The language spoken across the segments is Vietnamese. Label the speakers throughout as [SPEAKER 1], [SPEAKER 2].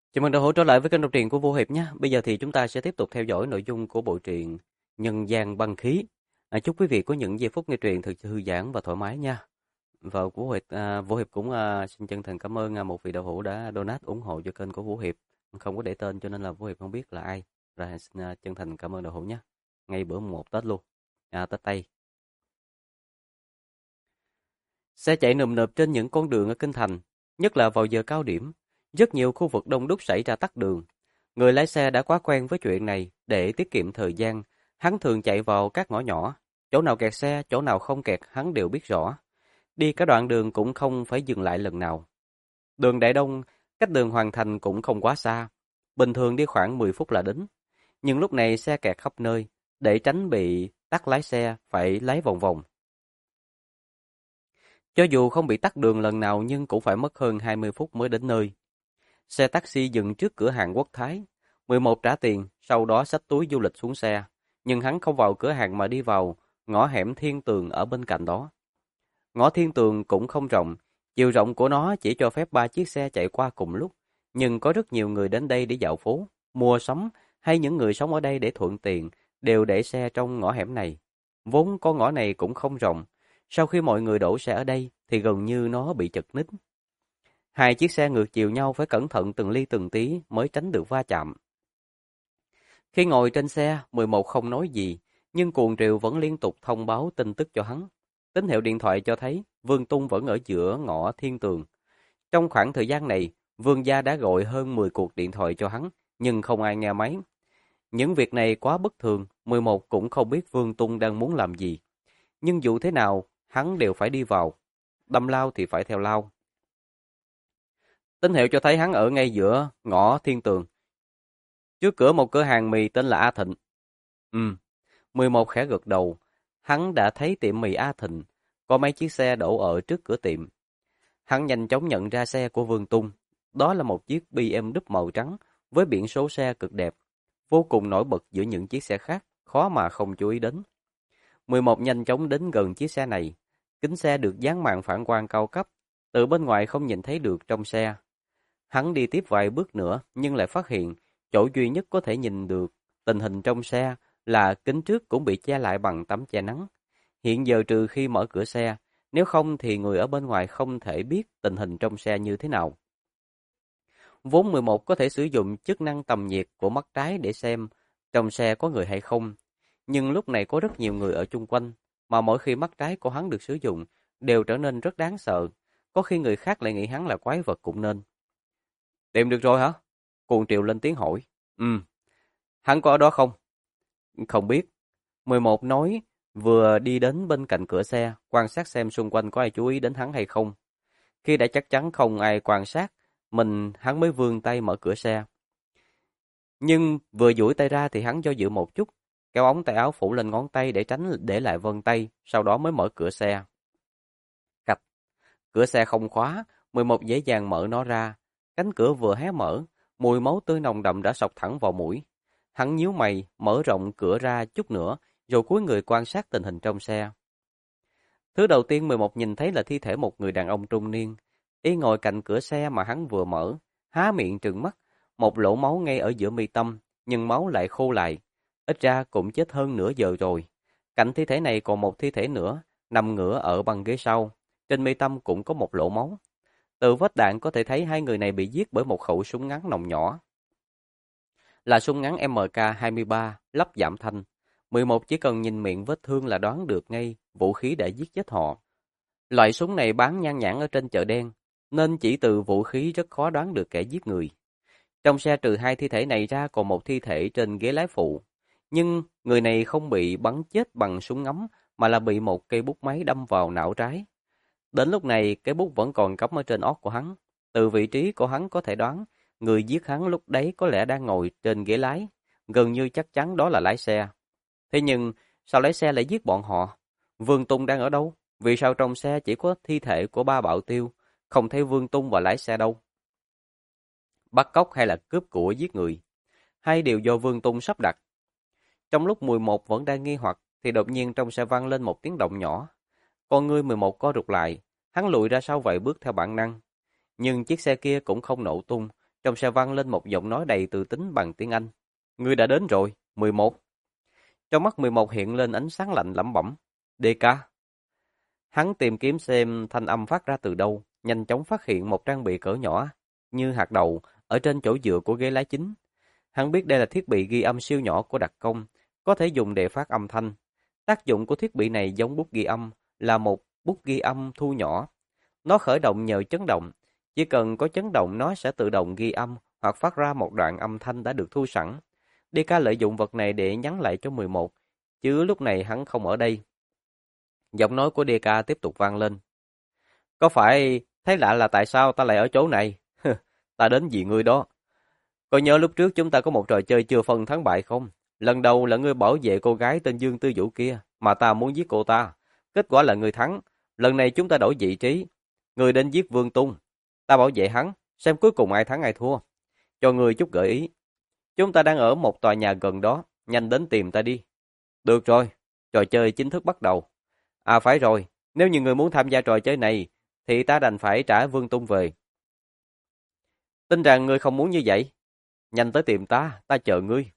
[SPEAKER 1] Chào mừng đã hỗ trở lại với kênh đọc truyện của Vũ Hiệp nhé. Bây giờ thì chúng ta sẽ tiếp tục theo dõi nội dung của bộ truyện Nhân gian băng khí. Chúc quý vị có những giây phút nghe truyện thật thư giãn và thoải mái nha. Và Vũ Hiệp cũng xin chân thành cảm ơn một vị đạo hữu đã donate ủng hộ cho kênh của Vũ Hiệp. Không có để tên cho nên là Vũ Hiệp không biết là ai. Rồi xin chân thành cảm ơn đạo hữu nhé. Ngay bữa mùng 1 Tết luôn. Tết Tây. Xe chạy nườm nượp trên những con đường ở kinh thành, nhất là vào giờ cao điểm. Rất nhiều khu vực đông đúc xảy ra tắc đường. Người lái xe đã quá quen với chuyện này để tiết kiệm thời gian. Hắn thường chạy vào các ngõ nhỏ. Chỗ nào kẹt xe, chỗ nào không kẹt hắn đều biết rõ. Đi cả đoạn đường cũng không phải dừng lại lần nào. Đường Đại Đông, cách đường Hoàng Thành cũng không quá xa. Bình thường đi khoảng 10 phút là đến. Nhưng lúc này xe kẹt khắp nơi. Để tránh bị tắc lái xe, phải lái vòng vòng. Cho dù không bị tắc đường lần nào nhưng cũng phải mất hơn 20 phút mới đến nơi. Xe taxi dừng trước cửa hàng Quốc Thái. 11 trả tiền, sau đó xách túi du lịch xuống xe. Nhưng hắn không vào cửa hàng mà đi vào ngõ hẻm Thiên Tường ở bên cạnh đó. Ngõ Thiên Tường cũng không rộng, chiều rộng của nó chỉ cho phép 3 chiếc xe chạy qua cùng lúc. Nhưng có rất nhiều người đến đây để dạo phố, mua sắm hay những người sống ở đây để thuận tiện đều để xe trong ngõ hẻm này. Vốn con ngõ này cũng không rộng, sau khi mọi người đổ xe ở đây thì gần như nó bị chật ních. Hai chiếc xe ngược chiều nhau phải cẩn thận từng ly từng tí mới tránh được va chạm. Khi ngồi trên xe, 11 không nói gì, nhưng cuồng triều vẫn liên tục thông báo tin tức cho hắn. Tín hiệu điện thoại cho thấy Vương Tung vẫn ở giữa ngõ Thiên Tường. Trong khoảng thời gian này, Vương gia đã gọi hơn 10 cuộc điện thoại cho hắn, nhưng không ai nghe máy. Những việc này quá bất thường, 11 cũng không biết Vương Tung đang muốn làm gì. Nhưng dù thế nào, hắn đều phải đi vào. Đâm lao thì phải theo lao. Tín hiệu cho thấy hắn ở ngay giữa ngõ Thiên Tường. Trước cửa một cửa hàng mì tên là A Thịnh. 11 khẽ gật đầu. Hắn đã thấy tiệm mì A Thịnh. Có mấy chiếc xe đổ ở trước cửa tiệm. Hắn nhanh chóng nhận ra xe của Vương Tung. Đó là một chiếc BMW màu trắng với biển số xe cực đẹp. Vô cùng nổi bật giữa những chiếc xe khác, khó mà không chú ý đến. 11 nhanh chóng đến gần chiếc xe này. Kính xe được dán màn phản quang cao cấp. Từ bên ngoài không nhìn thấy được trong xe. Hắn đi tiếp vài bước nữa nhưng lại phát hiện chỗ duy nhất có thể nhìn được tình hình trong xe là kính trước cũng bị che lại bằng tấm che nắng. Hiện giờ trừ khi mở cửa xe, nếu không thì người ở bên ngoài không thể biết tình hình trong xe như thế nào. Vốn 11 có thể sử dụng chức năng tầm nhiệt của mắt trái để xem trong xe có người hay không. Nhưng lúc này có rất nhiều người ở chung quanh, mà mỗi khi mắt trái của hắn được sử dụng đều trở nên rất đáng sợ. Có khi người khác lại nghĩ hắn là quái vật cũng nên. Tìm được rồi hả? Cuồng Triều lên tiếng hỏi. Hắn có ở đó không? Không biết. 11 nói, vừa đi đến bên cạnh cửa xe, quan sát xem xung quanh có ai chú ý đến hắn hay không. Khi đã chắc chắn không ai quan sát, hắn mới vươn tay mở cửa xe. Nhưng vừa duỗi tay ra thì hắn do dự một chút, kéo ống tay áo phủ lên ngón tay để tránh để lại vân tay, sau đó mới mở cửa xe. Cạch, cửa xe không khóa, 11 dễ dàng mở nó ra. Cánh cửa vừa hé mở, mùi máu tươi nồng đậm đã xộc thẳng vào mũi. Hắn nhíu mày, mở rộng cửa ra chút nữa, rồi cúi người quan sát tình hình trong xe. Thứ đầu tiên 11 nhìn thấy là thi thể một người đàn ông trung niên. Y ngồi cạnh cửa xe mà hắn vừa mở, há miệng trừng mắt, một lỗ máu ngay ở giữa mi tâm, nhưng máu lại khô lại. Ít ra cũng chết hơn nửa giờ rồi. Cạnh thi thể này còn một thi thể nữa, nằm ngửa ở băng ghế sau. Trên mi tâm cũng có một lỗ máu. Từ vết đạn có thể thấy hai người này bị giết bởi một khẩu súng ngắn nòng nhỏ. Là súng ngắn MK23, lắp giảm thanh. 11 chỉ cần nhìn miệng vết thương là đoán được ngay vũ khí đã giết chết họ. Loại súng này bán nhan nhản ở trên chợ đen, nên chỉ từ vũ khí rất khó đoán được kẻ giết người. Trong xe trừ hai thi thể này ra còn một thi thể trên ghế lái phụ. Nhưng người này không bị bắn chết bằng súng ngắm mà là bị một cây bút máy đâm vào não trái. Đến lúc này cái bút vẫn còn cắm ở trên óc của hắn. Từ vị trí của hắn có thể đoán, người giết hắn lúc đấy có lẽ đang ngồi trên ghế lái. Gần như chắc chắn đó là lái xe. Thế nhưng, sao lái xe lại giết bọn họ? Vương Tung đang ở đâu? Vì sao trong xe chỉ có thi thể của ba bảo tiêu, không thấy Vương Tung và lái xe đâu? Bắt cóc hay là cướp của giết người? Hay đều do Vương Tung sắp đặt? Trong lúc 11 vẫn đang nghi hoặc, thì đột nhiên trong xe vang lên một tiếng động nhỏ. Con ngươi 11 co rụt lại, hắn lùi ra sau vài bước theo bản năng. Nhưng chiếc xe kia cũng không nổ tung, trong xe vang lên một giọng nói đầy tự tín bằng tiếng Anh. Ngươi đã đến rồi, 11. Trong mắt 11 hiện lên ánh sáng lạnh lẩm bẩm. DK. Hắn tìm kiếm xem thanh âm phát ra từ đâu, nhanh chóng phát hiện một trang bị cỡ nhỏ, như hạt đậu, ở trên chỗ dựa của ghế lái chính. Hắn biết đây là thiết bị ghi âm siêu nhỏ của đặc công, có thể dùng để phát âm thanh. Tác dụng của thiết bị này giống bút ghi âm, là một bút ghi âm thu nhỏ. Nó khởi động nhờ chấn động. Chỉ cần có chấn động nó sẽ tự động ghi âm hoặc phát ra một đoạn âm thanh đã được thu sẵn. DK lợi dụng vật này để nhắn lại cho 11, chứ lúc này hắn không ở đây. Giọng nói của DK tiếp tục vang lên. Có phải thấy lạ là tại sao ta lại ở chỗ này? Ta đến vì ngươi đó. Có nhớ lúc trước chúng ta có một trò chơi chưa phân thắng bại không? Lần đầu là ngươi bảo vệ cô gái tên Dương Tư Vũ kia, mà ta muốn giết cô ta. Kết quả là ngươi thắng. Lần này chúng ta đổi vị trí. Ngươi đến giết Vương Tung. Ta bảo vệ hắn, xem cuối cùng ai thắng ai thua. Cho ngươi chút gợi ý. Chúng ta đang ở một tòa nhà gần đó, nhanh đến tìm ta đi. Được rồi, trò chơi chính thức bắt đầu. À phải rồi, nếu như ngươi muốn tham gia trò chơi này, thì ta đành phải trả Vương Tung về. Tin rằng ngươi không muốn như vậy. Nhanh tới tìm ta, ta chờ ngươi.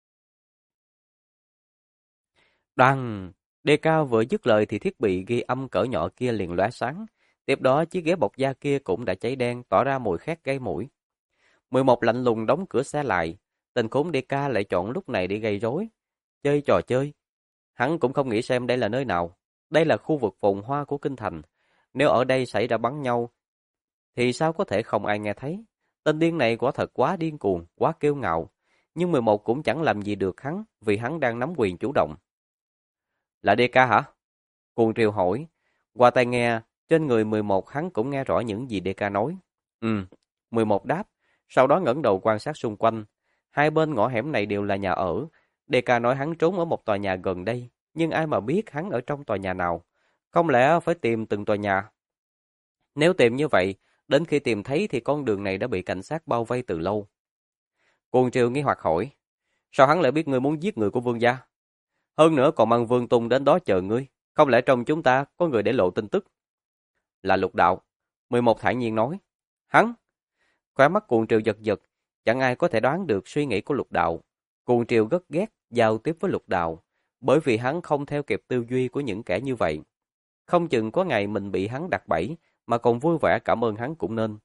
[SPEAKER 1] Đoan, đề cao vừa dứt lời thì thiết bị ghi âm cỡ nhỏ kia liền lóe sáng. Tiếp đó chiếc ghế bọc da kia cũng đã cháy đen, tỏ ra mùi khét gây mũi. 11 lạnh lùng đóng cửa xe lại. Tên khốn DK lại chọn lúc này để gây rối. Chơi trò chơi. Hắn cũng không nghĩ xem đây là nơi nào. Đây là khu vực phồn hoa của kinh thành. Nếu ở đây xảy ra bắn nhau, thì sao có thể không ai nghe thấy. Tên điên này quả thật quá điên cuồng, quá kiêu ngạo. Nhưng 11 cũng chẳng làm gì được hắn, vì hắn đang nắm quyền chủ động. Là DK hả? Cuồng Triều hỏi. Qua tai nghe, trên người 11 hắn cũng nghe rõ những gì DK nói. 11 đáp, sau đó ngẩng đầu quan sát xung quanh. Hai bên ngõ hẻm này đều là nhà ở. DK nói hắn trốn ở một tòa nhà gần đây, nhưng ai mà biết hắn ở trong tòa nhà nào. Không lẽ phải tìm từng tòa nhà? Nếu tìm như vậy, đến khi tìm thấy thì con đường này đã bị cảnh sát bao vây từ lâu. Cuồng Triều nghi hoặc hỏi, sao hắn lại biết ngươi muốn giết người của Vương gia? Hơn nữa còn mang Vương Tung đến đó chờ ngươi, không lẽ trong chúng ta có người để lộ tin tức? Là Lục Đạo. 11 thản nhiên nói. Hắn? Khóe mắt Cuồng Triều giật giật, chẳng ai có thể đoán được suy nghĩ của Lục Đạo. Cuồng Triều rất ghét giao tiếp với Lục Đạo, bởi vì hắn không theo kịp tư duy của những kẻ như vậy. Không chừng có ngày mình bị hắn đặt bẫy, mà còn vui vẻ cảm ơn hắn cũng nên.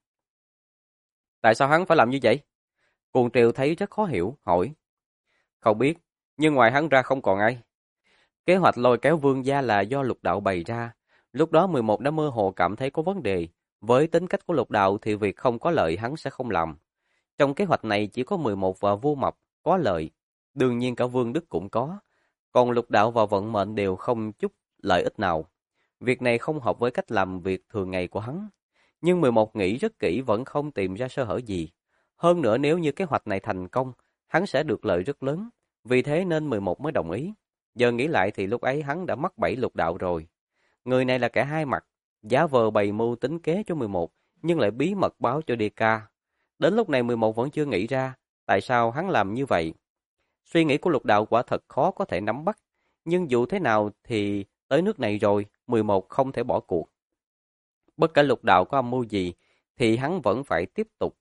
[SPEAKER 1] Tại sao hắn phải làm như vậy? Cuồng Triều thấy rất khó hiểu, hỏi. Không biết, nhưng ngoài hắn ra không còn ai. Kế hoạch lôi kéo Vương gia là do Lục Đạo bày ra. Lúc đó 11 đã mơ hồ cảm thấy có vấn đề. Với tính cách của Lục Đạo thì việc không có lợi hắn sẽ không làm. Trong kế hoạch này chỉ có 11 và Vu Mập có lợi. Đương nhiên cả Vương Đức cũng có. Còn Lục Đạo và Vận Mệnh đều không chút lợi ích nào. Việc này không hợp với cách làm việc thường ngày của hắn. Nhưng 11 nghĩ rất kỹ vẫn không tìm ra sơ hở gì. Hơn nữa nếu như kế hoạch này thành công, hắn sẽ được lợi rất lớn. Vì thế nên 11 mới đồng ý. Giờ nghĩ lại thì lúc ấy hắn đã mắc bẫy Lục Đạo rồi. Người này là kẻ hai mặt, giả vờ bày mưu tính kế cho 11, nhưng lại bí mật báo cho DK. Đến lúc này 11 vẫn chưa nghĩ ra tại sao hắn làm như vậy. Suy nghĩ của Lục Đạo quả thật khó có thể nắm bắt, nhưng dù thế nào thì tới nước này rồi, 11 không thể bỏ cuộc. Bất kể Lục Đạo có âm mưu gì, thì hắn vẫn phải tiếp tục.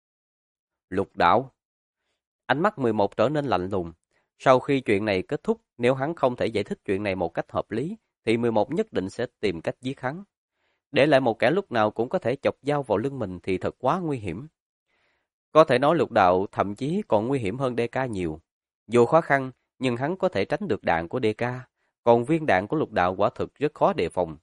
[SPEAKER 1] Lục Đạo. Ánh mắt 11 trở nên lạnh lùng. Sau khi chuyện này kết thúc, nếu hắn không thể giải thích chuyện này một cách hợp lý, thì 11 nhất định sẽ tìm cách giết hắn. Để lại một kẻ lúc nào cũng có thể chọc dao vào lưng mình thì thật quá nguy hiểm. Có thể nói Lục Đạo thậm chí còn nguy hiểm hơn DK nhiều. Dù khó khăn, nhưng hắn có thể tránh được đạn của DK, còn viên đạn của Lục Đạo quả thực rất khó đề phòng.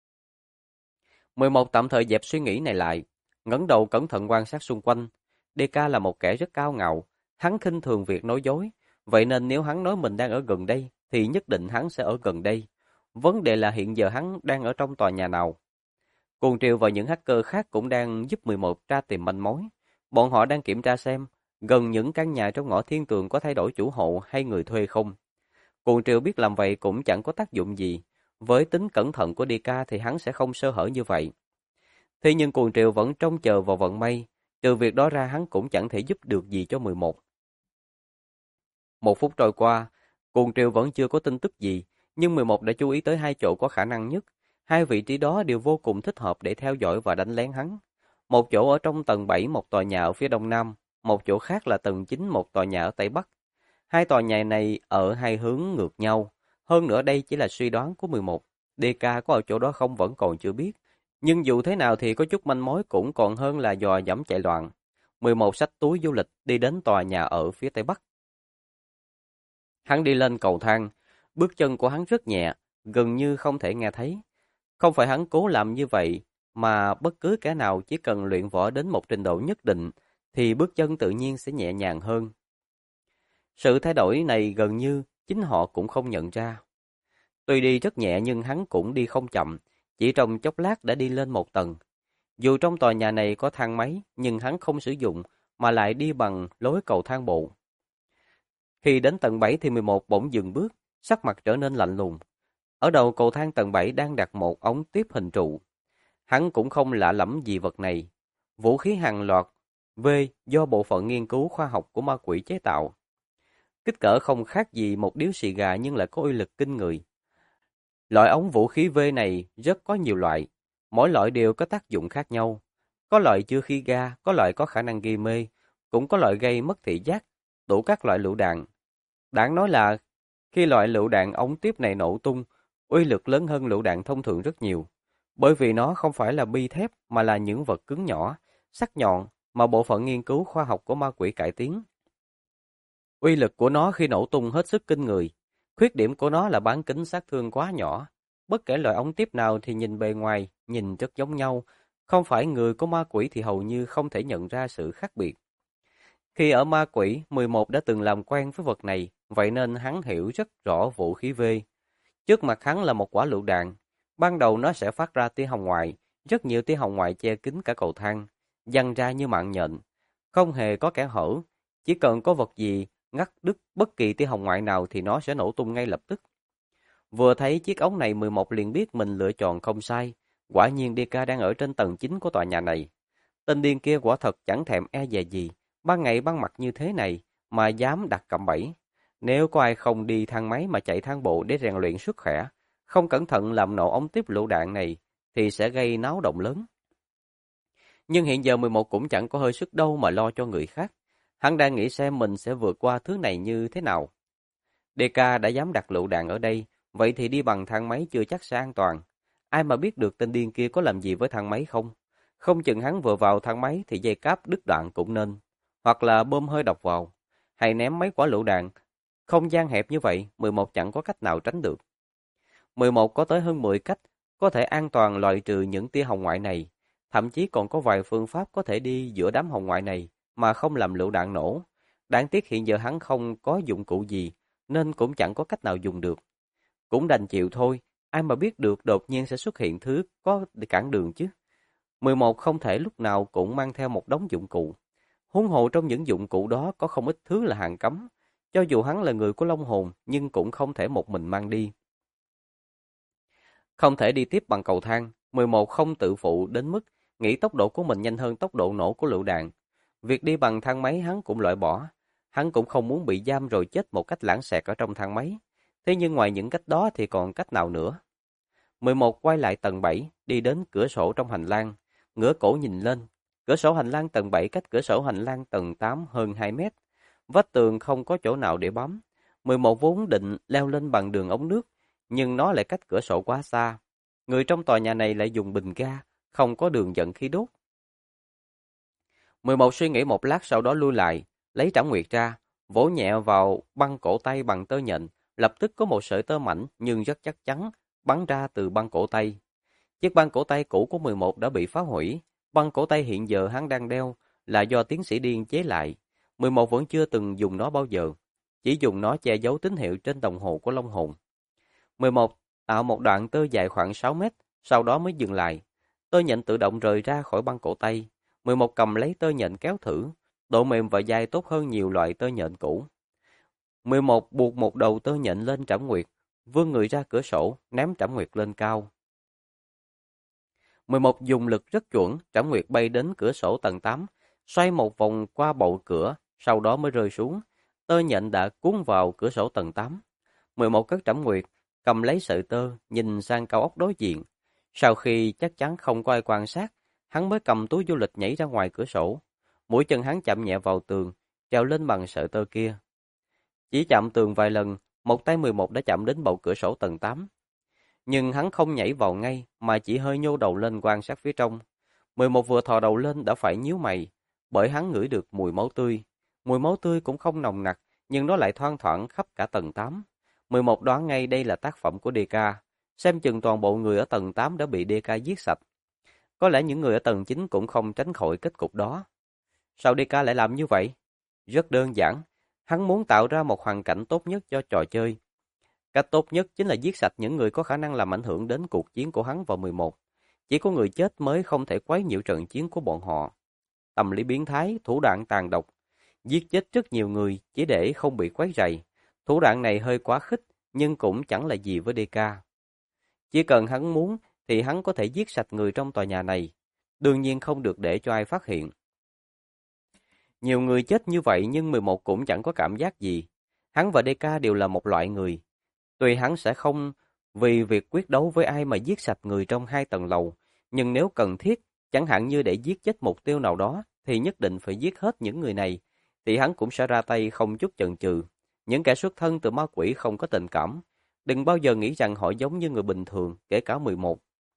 [SPEAKER 1] 11 tạm thời dẹp suy nghĩ này lại, ngẩng đầu cẩn thận quan sát xung quanh. DK là một kẻ rất cao ngạo, hắn khinh thường việc nói dối, vậy nên nếu hắn nói mình đang ở gần đây, thì nhất định hắn sẽ ở gần đây. Vấn đề là hiện giờ hắn đang ở trong tòa nhà nào. Cuồng Triều và những hacker khác cũng đang giúp 11 tra tìm manh mối. Bọn họ đang kiểm tra xem, gần những căn nhà trong ngõ Thiên Tường có thay đổi chủ hộ hay người thuê không. Cuồng Triều biết làm vậy cũng chẳng có tác dụng gì. Với tính cẩn thận của DK thì hắn sẽ không sơ hở như vậy. Thế nhưng Cuồng Triều vẫn trông chờ vào vận may, trừ việc đó ra hắn cũng chẳng thể giúp được gì cho 11. 1 phút trôi qua, Cuồng Triều vẫn chưa có tin tức gì, nhưng 11 đã chú ý tới hai chỗ có khả năng nhất. Hai vị trí đó đều vô cùng thích hợp để theo dõi và đánh lén hắn. Một chỗ ở trong tầng 7 một tòa nhà ở phía đông nam, một chỗ khác là tầng 9 một tòa nhà ở tây bắc. Hai tòa nhà này ở hai hướng ngược nhau. Hơn nữa đây chỉ là suy đoán của 11. DK có ở chỗ đó không vẫn còn chưa biết. Nhưng dù thế nào thì có chút manh mối cũng còn hơn là dò dẫm chạy loạn. 11 xách túi du lịch đi đến tòa nhà ở phía tây bắc. Hắn đi lên cầu thang, bước chân của hắn rất nhẹ, gần như không thể nghe thấy. Không phải hắn cố làm như vậy, mà bất cứ kẻ nào chỉ cần luyện võ đến một trình độ nhất định, thì bước chân tự nhiên sẽ nhẹ nhàng hơn. Sự thay đổi này gần như chính họ cũng không nhận ra. Tuy đi rất nhẹ nhưng hắn cũng đi không chậm, chỉ trong chốc lát đã đi lên một tầng. Dù trong tòa nhà này có thang máy, nhưng hắn không sử dụng, mà lại đi bằng lối cầu thang bộ. Khi đến tầng 7 thì 11 bỗng dừng bước, sắc mặt trở nên lạnh lùng. Ở đầu cầu thang tầng 7 đang đặt một ống tiếp hình trụ. Hắn cũng không lạ lẫm gì vật này. Vũ khí hàng loạt V do bộ phận nghiên cứu khoa học của ma quỷ chế tạo. Kích cỡ không khác gì một điếu xì gà nhưng lại có uy lực kinh người. Loại ống vũ khí V này rất có nhiều loại, mỗi loại đều có tác dụng khác nhau. Có loại chứa khí ga, có loại có khả năng gây mê, cũng có loại gây mất thị giác, đủ các loại lựu đạn. Đáng nói là khi loại lựu đạn ống tiếp này nổ tung, uy lực lớn hơn lựu đạn thông thường rất nhiều, bởi vì nó không phải là bi thép mà là những vật cứng nhỏ, sắc nhọn mà bộ phận nghiên cứu khoa học của ma quỷ cải tiến. Uy lực của nó khi nổ tung hết sức kinh người. Khuyết điểm của nó là bán kính sát thương quá nhỏ. Bất kể loại ống tiếp nào thì nhìn bề ngoài, nhìn rất giống nhau. Không phải người của ma quỷ thì hầu như không thể nhận ra sự khác biệt. Khi ở ma quỷ, 11 đã từng làm quen với vật này, vậy nên hắn hiểu rất rõ vũ khí V. Trước mặt hắn là một quả lựu đạn. Ban đầu nó sẽ phát ra tia hồng ngoại, rất nhiều tia hồng ngoại che kín cả cầu thang, giăng ra như mạng nhện. Không hề có kẽ hở, chỉ cần có vật gì ngắt đứt bất kỳ tia hồng ngoại nào thì nó sẽ nổ tung ngay lập tức. Vừa thấy chiếc ống này 11 liền biết mình lựa chọn không sai. Quả nhiên DK đang ở trên tầng 9 của tòa nhà này. Tên điên kia quả thật chẳng thèm e dè gì. Ban ngày ban mặt như thế này mà dám đặt cạm bẫy. Nếu có ai không đi thang máy mà chạy thang bộ để rèn luyện sức khỏe, không cẩn thận làm nổ ống tiếp lựu đạn này thì sẽ gây náo động lớn. Nhưng hiện giờ 11 cũng chẳng có hơi sức đâu mà lo cho người khác. Hắn đang nghĩ xem mình sẽ vượt qua thứ này như thế nào. DK đã dám đặt lựu đạn ở đây, vậy thì đi bằng thang máy chưa chắc sẽ an toàn. Ai mà biết được tên điên kia có làm gì với thang máy không? Không chừng hắn vừa vào thang máy thì dây cáp đứt đoạn cũng nên. Hoặc là bơm hơi độc vào, hay ném mấy quả lựu đạn. Không gian hẹp như vậy, 11 chẳng có cách nào tránh được. 11 có tới hơn 10 cách có thể an toàn loại trừ những tia hồng ngoại này. Thậm chí còn có vài phương pháp có thể đi giữa đám hồng ngoại này mà không làm lựu đạn nổ. Đáng tiếc hiện giờ hắn không có dụng cụ gì, nên cũng chẳng có cách nào dùng được. Cũng đành chịu thôi, ai mà biết được đột nhiên sẽ xuất hiện thứ có để cản đường chứ. 11 không thể lúc nào cũng mang theo một đống dụng cụ. Huống hồ trong những dụng cụ đó có không ít thứ là hàng cấm. Cho dù hắn là người của Long Hồn, nhưng cũng không thể một mình mang đi. Không thể đi tiếp bằng cầu thang, 11 không tự phụ đến mức nghĩ tốc độ của mình nhanh hơn tốc độ nổ của lựu đạn. Việc đi bằng thang máy hắn cũng loại bỏ. Hắn cũng không muốn bị giam rồi chết một cách lãng xẹt ở trong thang máy. Thế nhưng ngoài những cách đó thì còn cách nào nữa? 11 quay lại tầng 7, đi đến cửa sổ trong hành lang, ngửa cổ nhìn lên. Cửa sổ hành lang tầng 7 cách cửa sổ hành lang tầng 8 hơn 2 mét. Vách tường không có chỗ nào để bấm. 11 vốn định leo lên bằng đường ống nước, nhưng nó lại cách cửa sổ quá xa. Người trong tòa nhà này lại dùng bình ga, không có đường dẫn khí đốt. 11 suy nghĩ một lát sau đó lui lại, lấy trảm nguyệt ra, vỗ nhẹ vào băng cổ tay bằng tơ nhện, lập tức có một sợi tơ mảnh nhưng rất chắc chắn bắn ra từ băng cổ tay. Chiếc băng cổ tay cũ của 11 đã bị phá hủy, băng cổ tay hiện giờ hắn đang đeo là do tiến sĩ điên chế lại. 11 vẫn chưa từng dùng nó bao giờ, chỉ dùng nó che giấu tín hiệu trên đồng hồ của Long Hồn. 11 tạo một đoạn tơ dài khoảng 6 mét, sau đó mới dừng lại. Tơ nhện tự động rời ra khỏi băng cổ tay. 11 cầm lấy tơ nhện kéo thử, độ mềm và dai tốt hơn nhiều loại tơ nhện cũ. 11 buộc một đầu tơ nhện lên trảm nguyệt, vươn người ra cửa sổ, ném trảm nguyệt lên cao. 11 dùng lực rất chuẩn, trảm nguyệt bay đến cửa sổ tầng 8, xoay một vòng qua bậu cửa, sau đó mới rơi xuống. Tơ nhện đã cuốn vào cửa sổ tầng 8. 11 cất trảm nguyệt, cầm lấy sợi tơ, nhìn sang cao ốc đối diện. Sau khi chắc chắn không có ai quan sát, hắn mới cầm túi du lịch nhảy ra ngoài cửa sổ. Mũi chân hắn chạm nhẹ vào tường, trèo lên bằng sợi tơ kia. Chỉ chạm tường vài lần, một tay 11 đã chạm đến bậu cửa sổ tầng 8. Nhưng hắn không nhảy vào ngay, mà chỉ hơi nhô đầu lên quan sát phía trong. 11 vừa thò đầu lên đã phải nhíu mày, bởi hắn ngửi được mùi máu tươi. Mùi máu tươi cũng không nồng nặc, nhưng nó lại thoang thoảng khắp cả tầng 8. 11 đoán ngay đây là tác phẩm của DK. Xem chừng toàn bộ người ở tầng 8 đã bị DK giết sạch. Có lẽ những người ở tầng 9 cũng không tránh khỏi kết cục đó. Sao DK lại làm như vậy? Rất đơn giản, hắn muốn tạo ra một hoàn cảnh tốt nhất cho trò chơi. Cách tốt nhất chính là giết sạch những người có khả năng làm ảnh hưởng đến cuộc chiến của hắn vào 11. Chỉ có người chết mới không thể quấy nhiễu trận chiến của bọn họ. Tâm lý biến thái, thủ đoạn tàn độc, giết chết rất nhiều người chỉ để không bị quấy rầy. Thủ đoạn này hơi quá khích, nhưng cũng chẳng là gì với DK. Chỉ cần hắn muốn thì hắn có thể giết sạch người trong tòa nhà này, đương nhiên không được để cho ai phát hiện. Nhiều người chết như vậy nhưng 11 cũng chẳng có cảm giác gì. Hắn và DK đều là một loại người. Tuy hắn sẽ không vì việc quyết đấu với ai mà giết sạch người trong 2 tầng lầu, nhưng nếu cần thiết, chẳng hạn như để giết chết mục tiêu nào đó, thì nhất định phải giết hết những người này, thì hắn cũng sẽ ra tay không chút chần chừ. Những kẻ xuất thân từ ma quỷ không có tình cảm, đừng bao giờ nghĩ rằng họ giống như người bình thường, kể cả 11.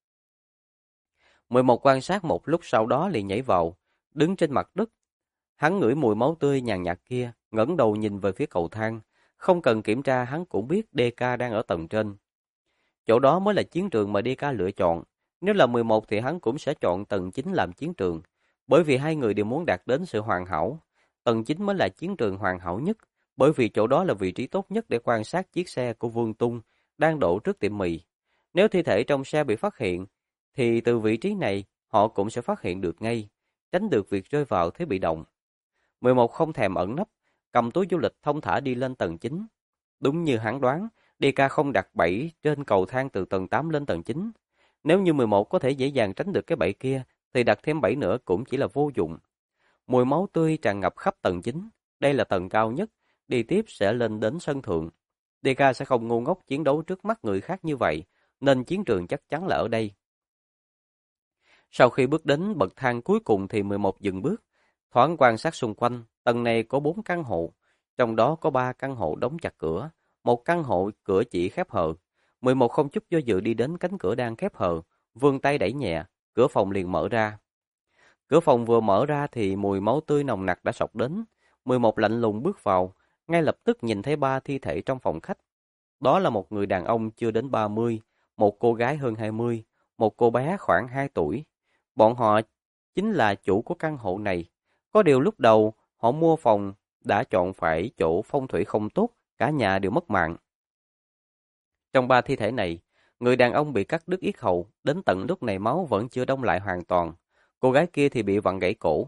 [SPEAKER 1] 11 quan sát một lúc sau đó liền nhảy vào, đứng trên mặt đất. Hắn ngửi mùi máu tươi nhàn nhạt kia, ngẩng đầu nhìn về phía cầu thang. Không cần kiểm tra hắn cũng biết DK đang ở tầng trên. Chỗ đó mới là chiến trường mà DK lựa chọn. Nếu là 11 thì hắn cũng sẽ chọn tầng 9 làm chiến trường. Bởi vì hai người đều muốn đạt đến sự hoàn hảo. Tầng 9 mới là chiến trường hoàn hảo nhất. Bởi vì chỗ đó là vị trí tốt nhất để quan sát chiếc xe của Vương Tung đang đổ trước tiệm mì. Nếu thi thể trong xe bị phát hiện, thì từ vị trí này họ cũng sẽ phát hiện được ngay, tránh được việc rơi vào thế bị động. 11 không thèm ẩn nấp, cầm túi du lịch thông thả đi lên tầng 9. Đúng như hắn đoán, DK không đặt bẫy trên cầu thang từ tầng 8 lên tầng 9. Nếu như 11 có thể dễ dàng tránh được cái bẫy kia, thì đặt thêm bẫy nữa cũng chỉ là vô dụng. Mùi máu tươi tràn ngập khắp tầng 9. Đây là tầng cao nhất, đi tiếp sẽ lên đến sân thượng. DK sẽ không ngu ngốc chiến đấu trước mắt người khác như vậy, nên chiến trường chắc chắn là ở đây. Sau khi bước đến bậc thang cuối cùng thì 11 dừng bước, thoáng quan sát xung quanh. Tầng này có 4 căn hộ, trong đó có 3 căn hộ đóng chặt cửa, một căn hộ cửa chỉ khép hờ. 11 không chút do dự đi đến cánh cửa đang khép hờ, vươn tay đẩy nhẹ, cửa phòng liền mở ra. Cửa phòng vừa mở ra thì mùi máu tươi nồng nặc đã xộc đến. 11 lạnh lùng bước vào, ngay lập tức nhìn thấy 3 thi thể trong phòng khách. Đó là một người đàn ông chưa đến 30, một cô gái hơn 20, một cô bé khoảng 2 tuổi. Bọn họ chính là chủ của căn hộ này. Có điều lúc đầu họ mua phòng đã chọn phải chỗ phong thủy không tốt, cả nhà đều mất mạng. Trong 3 thi thể này, người đàn ông bị cắt đứt yết hầu, đến tận lúc này máu vẫn chưa đông lại hoàn toàn. Cô gái kia thì bị vặn gãy cổ.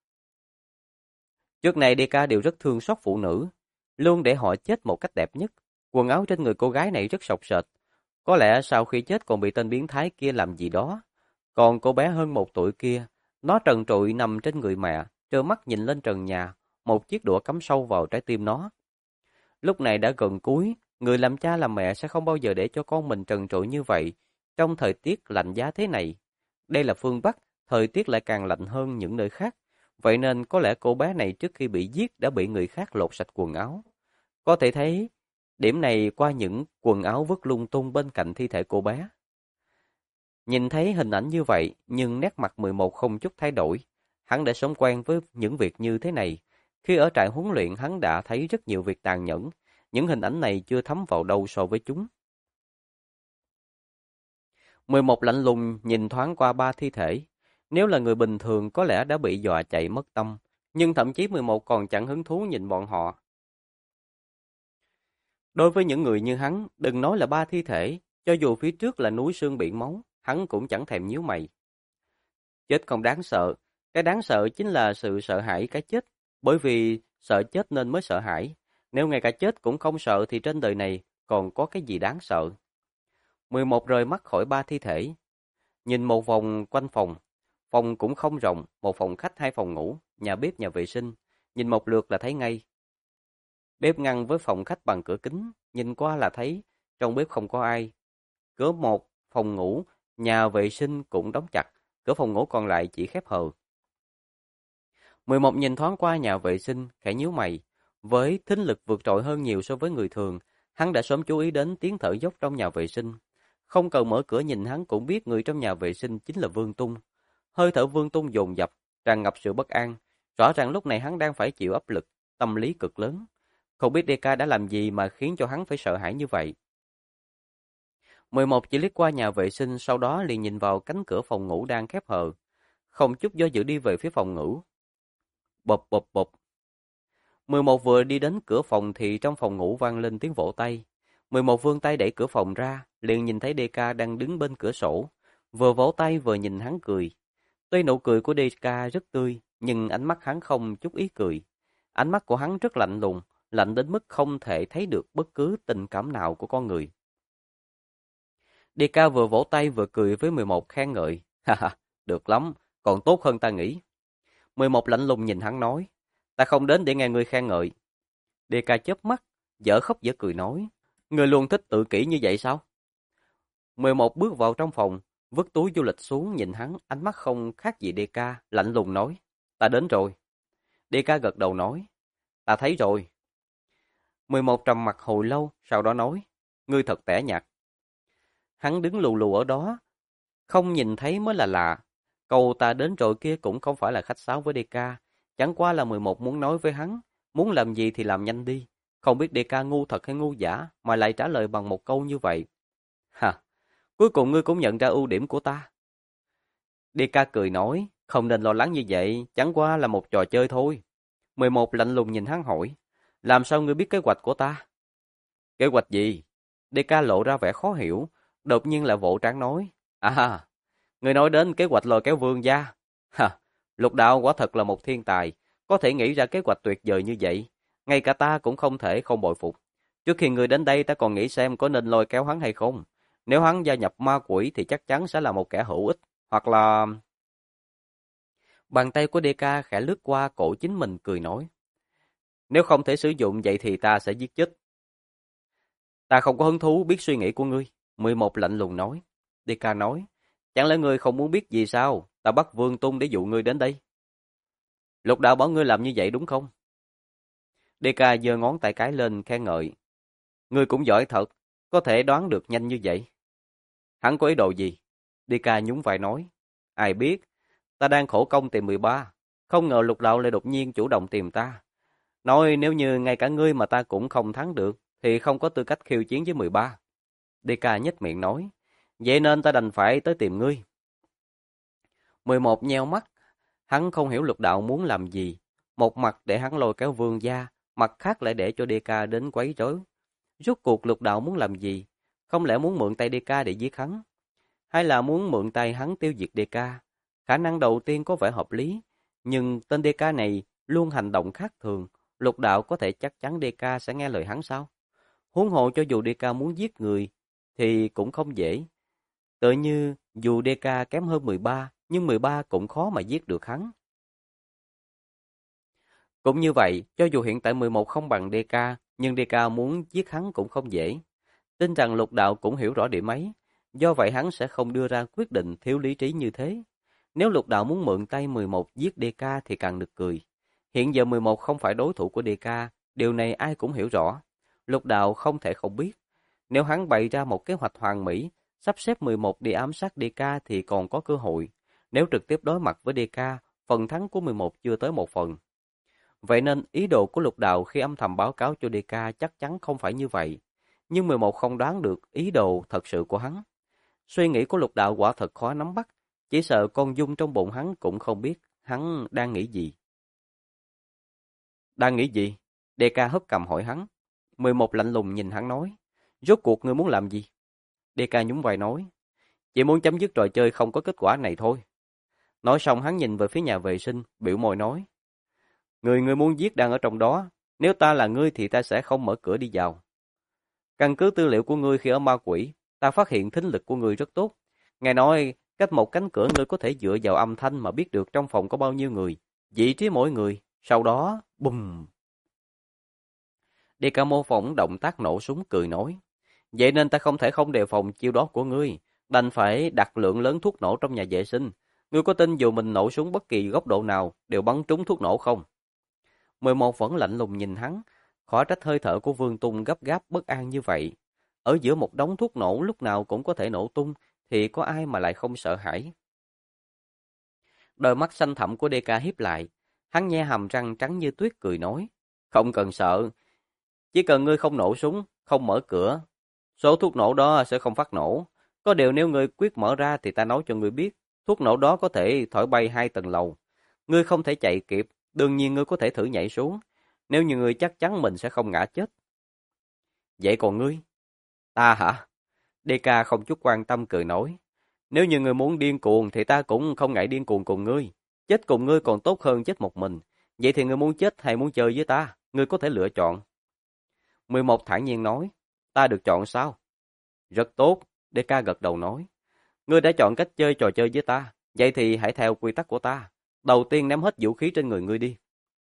[SPEAKER 1] Trước này DK đều rất thương xót phụ nữ, luôn để họ chết một cách đẹp nhất. Quần áo trên người cô gái này rất sọc sệt. Có lẽ sau khi chết còn bị tên biến thái kia làm gì đó. Còn cô bé hơn 1 tuổi kia, nó trần trụi nằm trên người mẹ, trơ mắt nhìn lên trần nhà, một chiếc đũa cắm sâu vào trái tim nó. Lúc này đã gần cuối, người làm cha làm mẹ sẽ không bao giờ để cho con mình trần trụi như vậy, trong thời tiết lạnh giá thế này. Đây là phương Bắc, thời tiết lại càng lạnh hơn những nơi khác. Vậy nên có lẽ cô bé này trước khi bị giết đã bị người khác lột sạch quần áo. Có thể thấy điểm này qua những quần áo vứt lung tung bên cạnh thi thể cô bé. Nhìn thấy hình ảnh như vậy, nhưng nét mặt 11 không chút thay đổi. Hắn đã sống quen với những việc như thế này. Khi ở trại huấn luyện, hắn đã thấy rất nhiều việc tàn nhẫn. Những hình ảnh này chưa thấm vào đâu so với chúng. 11 lạnh lùng nhìn thoáng qua 3 thi thể. Nếu là người bình thường có lẽ đã bị dọa chạy mất tâm. Nhưng thậm chí 11 còn chẳng hứng thú nhìn bọn họ. Đối với những người như hắn, đừng nói là 3 thi thể, cho dù phía trước là núi xương biển máu, hắn cũng chẳng thèm nhíu mày. Chết không đáng sợ, cái đáng sợ chính là sự sợ hãi cái chết, bởi vì sợ chết nên mới sợ hãi. Nếu ngay cả chết cũng không sợ thì trên đời này còn có cái gì đáng sợ. 11 rời mắt khỏi 3 thi thể, nhìn một vòng quanh phòng. Phòng cũng không rộng, một phòng khách 2 phòng ngủ, nhà bếp nhà vệ sinh, nhìn một lượt là thấy ngay. Bếp ngăn với phòng khách bằng cửa kính, nhìn qua là thấy trong bếp không có ai. Cửa một, phòng ngủ, nhà vệ sinh cũng đóng chặt, cửa phòng ngủ còn lại chỉ khép hờ. 11 nhìn thoáng qua nhà vệ sinh, khẽ nhíu mày. Với thính lực vượt trội hơn nhiều so với người thường, hắn đã sớm chú ý đến tiếng thở dốc trong nhà vệ sinh. Không cần mở cửa nhìn hắn cũng biết người trong nhà vệ sinh chính là Vương Tung. Hơi thở Vương Tung dồn dập, tràn ngập sự bất an. Rõ ràng lúc này hắn đang phải chịu áp lực, tâm lý cực lớn. Không biết DK đã làm gì mà khiến cho hắn phải sợ hãi như vậy. 11 chỉ liếc qua nhà vệ sinh, sau đó liền nhìn vào cánh cửa phòng ngủ đang khép hờ. Không chút do dự đi về phía phòng ngủ. Bộp bộp bộp. 11 vừa đi đến cửa phòng thì trong phòng ngủ vang lên tiếng vỗ tay. 11 vươn tay đẩy cửa phòng ra, liền nhìn thấy DK đang đứng bên cửa sổ. Vừa vỗ tay vừa nhìn hắn cười. Tuy nụ cười của DK rất tươi, nhưng ánh mắt hắn không chút ý cười. Ánh mắt của hắn rất lạnh lùng, lạnh đến mức không thể thấy được bất cứ tình cảm nào của con người. DK vừa vỗ tay vừa cười với 11 khen ngợi. Ha ha, được lắm, còn tốt hơn ta nghĩ. 11 lạnh lùng nhìn hắn nói, ta không đến để nghe ngươi khen ngợi. DK chớp mắt, dở khóc dở cười nói, ngươi luôn thích tự kỷ như vậy sao? 11 bước vào trong phòng, vứt túi du lịch xuống nhìn hắn, ánh mắt không khác gì DK, lạnh lùng nói, ta đến rồi. DK gật đầu nói, ta thấy rồi. 11 trầm mặt hồi lâu, sau đó nói, ngươi thật tẻ nhạt. Hắn đứng lù lù ở đó, không nhìn thấy mới là lạ. Câu ta đến rồi kia cũng không phải là khách sáo với DK, chẳng qua là 11 muốn nói với hắn, muốn làm gì thì làm nhanh đi. Không biết DK ngu thật hay ngu giả mà lại trả lời bằng một câu như vậy. Hả, cuối cùng ngươi cũng nhận ra ưu điểm của ta. DK cười nói, không nên lo lắng như vậy, chẳng qua là một trò chơi thôi. 11 lạnh lùng nhìn hắn hỏi, làm sao ngươi biết kế hoạch của ta? Kế hoạch gì? DK lộ ra vẻ khó hiểu, đột nhiên lại vỗ trán nói, à, ngươi nói đến kế hoạch lôi kéo Vương gia. Ha, Lục Đạo quả thật là một thiên tài, có thể nghĩ ra kế hoạch tuyệt vời như vậy. Ngay cả ta cũng không thể không bội phục. Trước khi ngươi đến đây ta còn nghĩ xem có nên lôi kéo hắn hay không. Nếu hắn gia nhập ma quỷ thì chắc chắn sẽ là một kẻ hữu ích. Hoặc là... Bàn tay của DK khẽ lướt qua cổ chính mình cười nói. Nếu không thể sử dụng vậy thì ta sẽ giết chết. Ta không có hứng thú biết suy nghĩ của ngươi. 11 lạnh lùng nói. DK nói. Chẳng lẽ ngươi không muốn biết gì sao? Ta bắt Vương Tung để dụ ngươi đến đây. Lục Đạo bảo ngươi làm như vậy đúng không? DK giơ ngón tay cái lên khen ngợi. Ngươi cũng giỏi thật, có thể đoán được nhanh như vậy. Hắn có ý đồ gì? DK nhún vai nói. Ai biết, ta đang khổ công tìm 13. Không ngờ Lục Đạo lại đột nhiên chủ động tìm ta. Nói nếu như ngay cả ngươi mà ta cũng không thắng được, thì không có tư cách khiêu chiến với 13. DK nhếch miệng nói. Vậy nên ta đành phải tới tìm ngươi. 11 nheo mắt. Hắn không hiểu Lục Đạo muốn làm gì. Một mặt để hắn lôi kéo Vương gia, mặt khác lại để cho DK đến quấy rối. Rốt cuộc Lục Đạo muốn làm gì? Không lẽ muốn mượn tay DK để giết hắn? Hay là muốn mượn tay hắn tiêu diệt DK? Khả năng đầu tiên có vẻ hợp lý. Nhưng tên DK này luôn hành động khác thường. Lục Đạo có thể chắc chắn DK sẽ nghe lời hắn sao? Huống hộ cho dù DK muốn giết người thì cũng không dễ. Tựa như dù DK kém hơn 13, nhưng 13 cũng khó mà giết được hắn. Cũng như vậy, cho dù hiện tại 11 không bằng DK, nhưng DK muốn giết hắn cũng không dễ. Tin rằng Lục Đạo cũng hiểu rõ điểm ấy, do vậy hắn sẽ không đưa ra quyết định thiếu lý trí như thế. Nếu Lục Đạo muốn mượn tay 11 giết DK thì càng nực cười. Hiện giờ 11 không phải đối thủ của DK, điều này ai cũng hiểu rõ. Lục Đạo không thể không biết. Nếu hắn bày ra một kế hoạch hoàn mỹ, sắp xếp 11 đi ám sát DK thì còn có cơ hội. Nếu trực tiếp đối mặt với DK, phần thắng của 11 chưa tới một phần. Vậy nên ý đồ của Lục Đạo khi âm thầm báo cáo cho DK chắc chắn không phải như vậy. Nhưng 11 không đoán được ý đồ thật sự của hắn. Suy nghĩ của Lục Đạo quả thật khó nắm bắt. Chỉ sợ con Dung trong bụng hắn cũng không biết hắn đang nghĩ gì. Đang nghĩ gì? DK hất cằm hỏi hắn. 11 lạnh lùng nhìn hắn nói. Rốt cuộc ngươi muốn làm gì? DK nhún vai nói. Chỉ muốn chấm dứt trò chơi không có kết quả này thôi. Nói xong hắn nhìn về phía nhà vệ sinh, biểu môi nói. Người muốn giết đang ở trong đó. Nếu ta là ngươi thì ta sẽ không mở cửa đi vào. Căn cứ tư liệu của ngươi khi ở ma quỷ, ta phát hiện thính lực của ngươi rất tốt. Nghe nói, cách một cánh cửa ngươi có thể dựa vào âm thanh mà biết được trong phòng có bao nhiêu người, vị trí mỗi người. Sau đó, bùm. DK mô phỏng động tác nổ súng cười nói. Vậy nên ta không thể không đề phòng chiêu đó của ngươi. Đành phải đặt lượng lớn thuốc nổ trong nhà vệ sinh. Ngươi có tin dù mình nổ súng bất kỳ góc độ nào đều bắn trúng thuốc nổ không? 11 vẫn lạnh lùng nhìn hắn, khó trách hơi thở của Vương Tung gấp gáp bất an như vậy. Ở giữa một đống thuốc nổ lúc nào cũng có thể nổ tung, thì có ai mà lại không sợ hãi? Đôi mắt xanh thẳm của DK híp lại, hắn nhe hàm răng trắng như tuyết cười nói, không cần sợ, chỉ cần ngươi không nổ súng, không mở cửa, số thuốc nổ đó sẽ không phát nổ. Có điều nếu ngươi quyết mở ra thì ta nói cho ngươi biết, thuốc nổ đó có thể thổi bay 2 tầng lầu. Ngươi không thể chạy kịp, đương nhiên ngươi có thể thử nhảy xuống, nếu như ngươi chắc chắn mình sẽ không ngã chết. Vậy còn ngươi? Ta hả? DK không chút quan tâm cười nói, nếu như ngươi muốn điên cuồng thì ta cũng không ngại điên cuồng cùng ngươi. Chết cùng ngươi còn tốt hơn chết một mình. Vậy thì ngươi muốn chết hay muốn chơi với ta? Ngươi có thể lựa chọn. 11 thản nhiên nói, ta được chọn sao? Rất tốt, DK gật đầu nói. Ngươi đã chọn cách chơi trò chơi với ta, vậy thì hãy theo quy tắc của ta. Đầu tiên ném hết vũ khí trên người ngươi đi.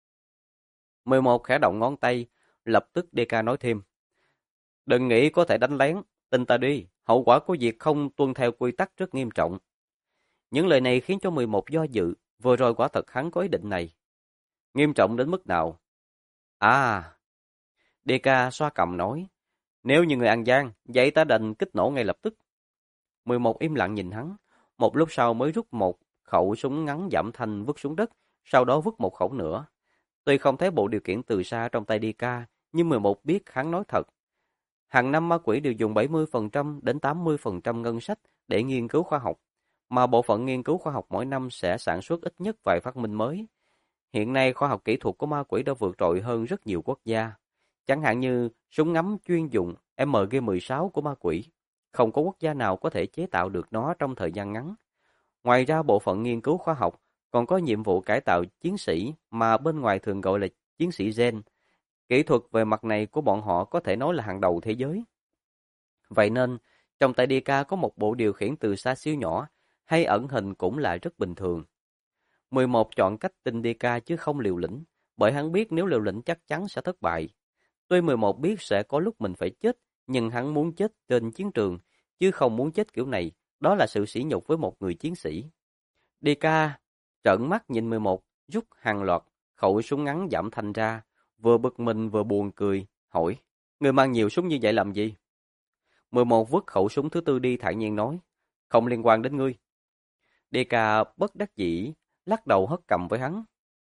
[SPEAKER 1] 11 khẽ động ngón tay, lập tức DK nói thêm. Đừng nghĩ có thể đánh lén, tin ta đi, hậu quả của việc không tuân theo quy tắc rất nghiêm trọng. Những lời này khiến cho 11 do dự, vừa rồi quả thật hắn có ý định này. Nghiêm trọng đến mức nào? À, DK xoa cằm nói, nếu như người ăn gian, vậy ta đành kích nổ ngay lập tức. 11 im lặng nhìn hắn, một lúc sau mới rút một khẩu súng ngắn giảm thanh vứt xuống đất, sau đó vứt một khẩu nữa. Tuy không thấy bộ điều khiển từ xa trong tay DK, nhưng 11 biết hắn nói thật. Hàng năm ma quỷ đều dùng 70% đến 80% ngân sách để nghiên cứu khoa học, mà bộ phận nghiên cứu khoa học mỗi năm sẽ sản xuất ít nhất vài phát minh mới. Hiện nay khoa học kỹ thuật của ma quỷ đã vượt trội hơn rất nhiều quốc gia. Chẳng hạn như súng ngắm chuyên dụng MG16 của ma quỷ. Không có quốc gia nào có thể chế tạo được nó trong thời gian ngắn. Ngoài ra bộ phận nghiên cứu khoa học còn có nhiệm vụ cải tạo chiến sĩ mà bên ngoài thường gọi là chiến sĩ gen. Kỹ thuật về mặt này của bọn họ có thể nói là hàng đầu thế giới. Vậy nên, trong tay DK có một bộ điều khiển từ xa siêu nhỏ hay ẩn hình cũng là rất bình thường. 11 chọn cách tin DK chứ không liều lĩnh, bởi hắn biết nếu liều lĩnh chắc chắn sẽ thất bại. Tuy 11 biết sẽ có lúc mình phải chết, nhưng hắn muốn chết trên chiến trường, chứ không muốn chết kiểu này, đó là sự sỉ nhục với một người chiến sĩ. DK trợn mắt nhìn 11, rút hàng loạt, khẩu súng ngắn giảm thanh ra, vừa bực mình vừa buồn cười, hỏi, người mang nhiều súng như vậy làm gì? 11 vứt khẩu súng thứ tư đi thản nhiên nói, không liên quan đến ngươi. DK bất đắc dĩ, lắc đầu hất cầm với hắn.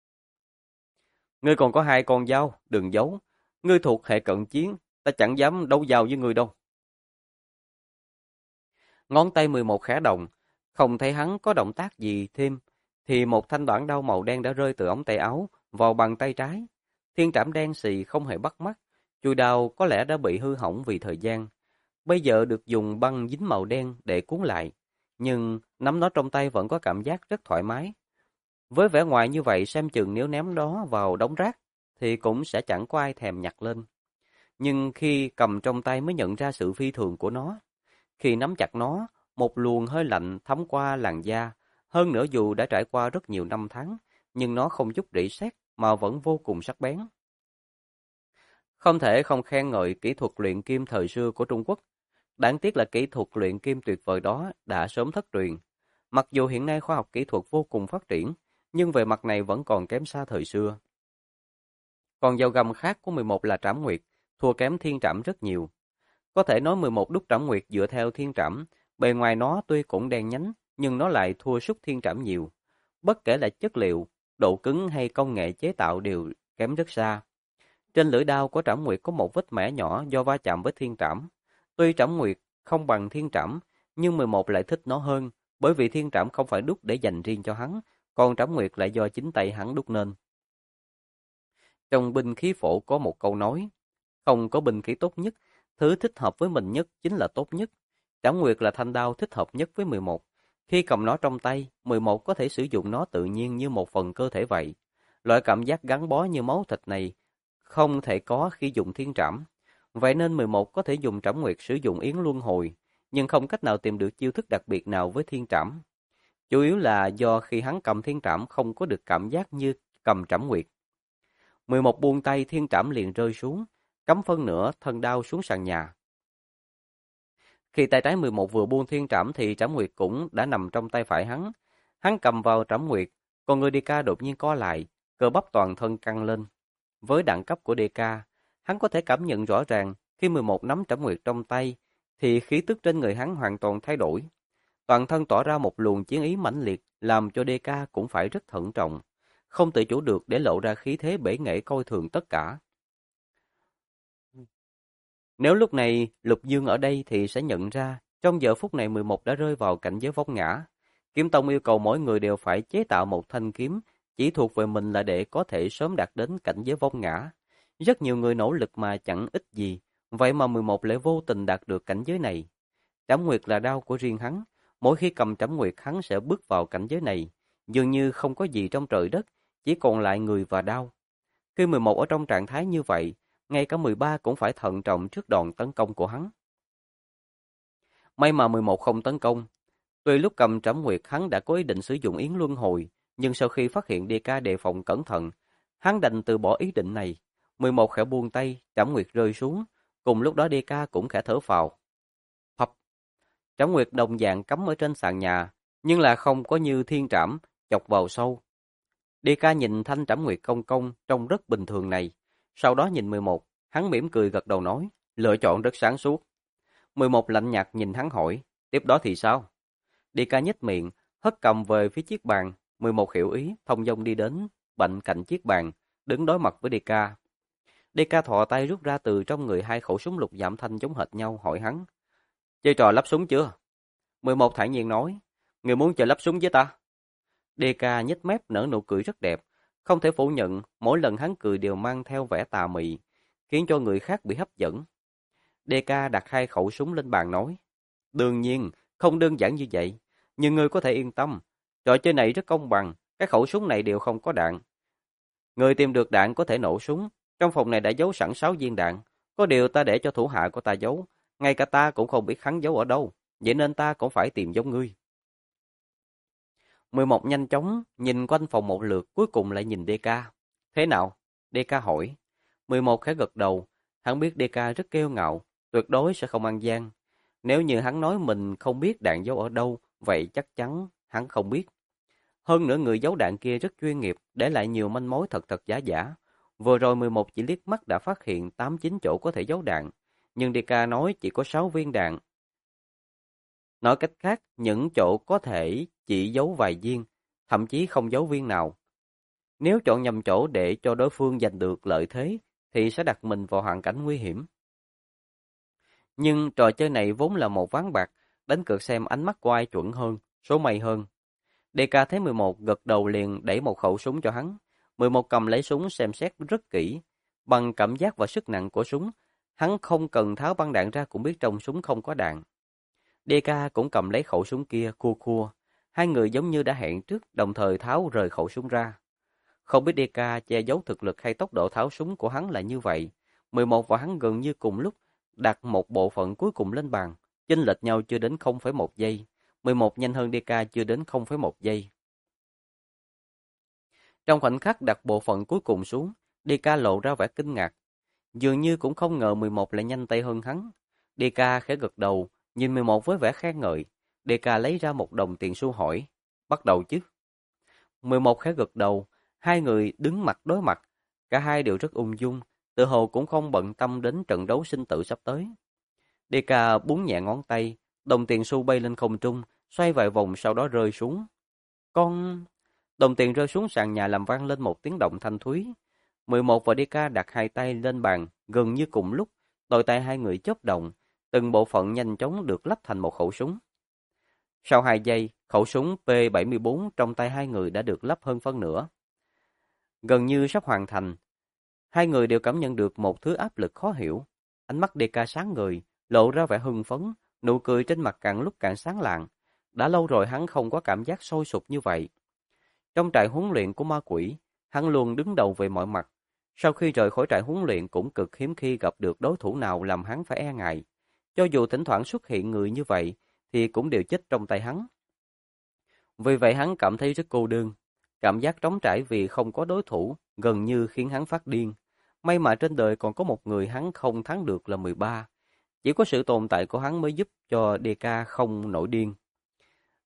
[SPEAKER 1] Ngươi còn có 2 con dao, đừng giấu. Ngươi thuộc hệ cận chiến, ta chẳng dám đấu dao với ngươi đâu. Ngón tay 11 khẽ động, không thấy hắn có động tác gì thêm, thì một thanh đoạn đao màu đen đã rơi từ ống tay áo vào bàn tay trái. Thiên trảm đen xì không hề bắt mắt, chuôi đao có lẽ đã bị hư hỏng vì thời gian. Bây giờ được dùng băng dính màu đen để cuốn lại, nhưng nắm nó trong tay vẫn có cảm giác rất thoải mái. Với vẻ ngoài như vậy xem chừng nếu ném đó vào đống rác thì cũng sẽ chẳng có ai thèm nhặt lên. Nhưng khi cầm trong tay mới nhận ra sự phi thường của nó. Khi nắm chặt nó, một luồng hơi lạnh thấm qua làn da. Hơn nữa dù đã trải qua rất nhiều năm tháng, nhưng nó không chút rỉ sét mà vẫn vô cùng sắc bén. Không thể không khen ngợi kỹ thuật luyện kim thời xưa của Trung Quốc. Đáng tiếc là kỹ thuật luyện kim tuyệt vời đó đã sớm thất truyền. Mặc dù hiện nay khoa học kỹ thuật vô cùng phát triển, nhưng về mặt này vẫn còn kém xa thời xưa. Còn dao găm khác của 11 là Trảm Nguyệt, thua kém Thiên Trảm rất nhiều. Có thể nói 11 đúc Trảm Nguyệt dựa theo Thiên Trảm, bề ngoài nó tuy cũng đen nhánh, nhưng nó lại thua sút Thiên Trảm nhiều. Bất kể là chất liệu, độ cứng hay công nghệ chế tạo đều kém rất xa. Trên lưỡi đao của Trảm Nguyệt có một vết mẻ nhỏ do va chạm với Thiên Trảm. Tuy Trảm Nguyệt không bằng Thiên Trảm, nhưng 11 lại thích nó hơn, bởi vì Thiên Trảm không phải đúc để dành riêng cho hắn, còn Trảm Nguyệt lại do chính tay hắn đúc nên. Trong binh khí phổ có một câu nói, không có binh khí tốt nhất, thứ thích hợp với mình nhất chính là tốt nhất. Trảm Nguyệt là thanh đao thích hợp nhất với 11. Khi cầm nó trong tay, 11 có thể sử dụng nó tự nhiên như một phần cơ thể vậy. Loại cảm giác gắn bó như máu thịt này không thể có khi dùng Thiên Trảm. Vậy nên 11 có thể dùng Trảm Nguyệt sử dụng yến luân hồi, nhưng không cách nào tìm được chiêu thức đặc biệt nào với Thiên Trảm. Chủ yếu là do khi hắn cầm Thiên Trảm không có được cảm giác như cầm Trảm Nguyệt. 11 buông tay, Thiên Trảm liền rơi xuống, cắm phân nửa thân đao xuống sàn nhà. Khi tay trái 11 vừa buông Thiên Trảm thì Trảm Nguyệt cũng đã nằm trong tay phải hắn. Hắn cầm vào trảm nguyệt, còn người DK đột nhiên co lại, cơ bắp toàn thân căng lên. Với đẳng cấp của DK, hắn có thể cảm nhận rõ ràng khi 11 nắm trảm nguyệt trong tay, thì khí tức trên người hắn hoàn toàn thay đổi. Toàn thân tỏ ra một luồng chiến ý mãnh liệt, làm cho DK cũng phải rất thận trọng, không tự chủ được để lộ ra khí thế bể nghệ coi thường tất cả. Nếu lúc này Lục Dương ở đây thì sẽ nhận ra, trong giờ phút này 11 đã rơi vào cảnh giới vong ngã. Kiếm Tông yêu cầu mỗi người đều phải chế tạo một thanh kiếm, chỉ thuộc về mình là để có thể sớm đạt đến cảnh giới vong ngã. Rất nhiều người nỗ lực mà chẳng ích gì, vậy mà 11 lại vô tình đạt được cảnh giới này. Trảm Nguyệt là đao của riêng hắn, mỗi khi cầm Trảm Nguyệt hắn sẽ bước vào cảnh giới này, dường như không có gì trong trời đất, chỉ còn lại người và đao. Khi 11 ở trong trạng thái như vậy, ngay cả 13 cũng phải thận trọng trước đòn tấn công của hắn. May mà 11 không tấn công. Tuy lúc cầm Trảm Nguyệt hắn đã có ý định sử dụng Yến Luân Hồi, nhưng sau khi phát hiện DK đề phòng cẩn thận, hắn đành từ bỏ ý định này. 11 khẽ buông tay, Trảm Nguyệt rơi xuống, cùng lúc đó DK cũng khẽ thở phào. Phập, Trảm Nguyệt đồng dạng cắm ở trên sàn nhà, nhưng là không có như thiên trảm, chọc vào sâu. DK nhìn thanh Trảm Nguyệt công công trông rất bình thường này, sau đó nhìn 11, hắn mỉm cười gật đầu nói, lựa chọn rất sáng suốt. 11 lạnh nhạt nhìn hắn hỏi, tiếp đó thì sao? DK nhếch miệng, hất cầm về phía chiếc bàn, 11 hiểu ý, thông dong đi đến bên cạnh chiếc bàn, đứng đối mặt với DK. DK thò tay rút ra từ trong người hai khẩu súng lục giảm thanh giống hệt nhau, hỏi hắn, chơi trò lắp súng chưa? 11 thản nhiên nói, người muốn chơi lắp súng với ta? DK nhếch mép nở nụ cười rất đẹp, không thể phủ nhận, mỗi lần hắn cười đều mang theo vẻ tà mị, khiến cho người khác bị hấp dẫn. DK đặt hai khẩu súng lên bàn nói, đương nhiên, không đơn giản như vậy, nhưng ngươi có thể yên tâm, trò chơi này rất công bằng, các khẩu súng này đều không có đạn. Người tìm được đạn có thể nổ súng, trong phòng này đã giấu sẵn 6 viên đạn, có điều ta để cho thủ hạ của ta giấu, ngay cả ta cũng không biết hắn giấu ở đâu, vậy nên ta cũng phải tìm giống ngươi. 11 nhanh chóng nhìn quanh phòng một lượt, cuối cùng lại nhìn DK. Thế nào? DK hỏi. 11 khẽ gật đầu, hắn biết DK rất kiêu ngạo, tuyệt đối sẽ không ăn gian. Nếu như hắn nói mình không biết đạn giấu ở đâu, vậy chắc chắn hắn không biết. Hơn nữa người giấu đạn kia rất chuyên nghiệp, để lại nhiều manh mối thật thật giả giả. Vừa rồi 11 chỉ liếc mắt đã phát hiện 8-9 chỗ có thể giấu đạn, nhưng DK nói chỉ có 6 viên đạn. Nói cách khác, những chỗ có thể chỉ giấu vài viên, thậm chí không giấu viên nào. Nếu chọn nhầm chỗ để cho đối phương giành được lợi thế, thì sẽ đặt mình vào hoàn cảnh nguy hiểm. Nhưng trò chơi này vốn là một ván bạc, đánh cược xem ánh mắt của ai chuẩn hơn, số may hơn. DK thấy 11 gật đầu liền đẩy một khẩu súng cho hắn. 11 cầm lấy súng xem xét rất kỹ. Bằng cảm giác và sức nặng của súng, hắn không cần tháo băng đạn ra cũng biết trong súng không có đạn. DK cũng cầm lấy khẩu súng kia, cua cua. Hai người giống như đã hẹn trước, đồng thời tháo rời khẩu súng ra. Không biết DK che giấu thực lực hay tốc độ tháo súng của hắn là như vậy. 11 và hắn gần như cùng lúc đặt một bộ phận cuối cùng lên bàn, chênh lệch nhau chưa đến 0,1 giây. 11 nhanh hơn DK chưa đến 0,1 giây. Trong khoảnh khắc đặt bộ phận cuối cùng xuống, DK lộ ra vẻ kinh ngạc. Dường như cũng không ngờ 11 lại nhanh tay hơn hắn. DK khẽ gật đầu, nhìn 11 với vẻ khen ngợi. DK lấy ra một đồng tiền xu hỏi, bắt đầu chứ? 11 khẽ gật đầu, hai người đứng mặt đối mặt. Cả hai đều rất ung dung, tự hồ cũng không bận tâm đến trận đấu sinh tử sắp tới. DK búng nhẹ ngón tay, đồng tiền xu bay lên không trung, xoay vài vòng sau đó rơi xuống. Đồng tiền rơi xuống sàn nhà làm vang lên một tiếng động thanh thúy. 11 và DK đặt hai tay lên bàn, gần như cùng lúc, đôi tay hai người chớp động, từng bộ phận nhanh chóng được lắp thành một khẩu súng. Sau 2 giây, khẩu súng P74 trong tay hai người đã được lắp hơn phân nửa. Gần như sắp hoàn thành, hai người đều cảm nhận được một thứ áp lực khó hiểu. Ánh mắt DK sáng ngời, lộ ra vẻ hưng phấn, nụ cười trên mặt càng lúc càng sáng lạng. Đã lâu rồi hắn không có cảm giác sôi sục như vậy. Trong trại huấn luyện của ma quỷ, hắn luôn đứng đầu về mọi mặt. Sau khi rời khỏi trại huấn luyện cũng cực hiếm khi gặp được đối thủ nào làm hắn phải e ngại. Cho dù thỉnh thoảng xuất hiện người như vậy, thì cũng đều chết trong tay hắn. Vì vậy hắn cảm thấy rất cô đơn. Cảm giác trống trải vì không có đối thủ, gần như khiến hắn phát điên. May mà trên đời còn có một người hắn không thắng được là 13. Chỉ có sự tồn tại của hắn mới giúp cho DK không nổi điên.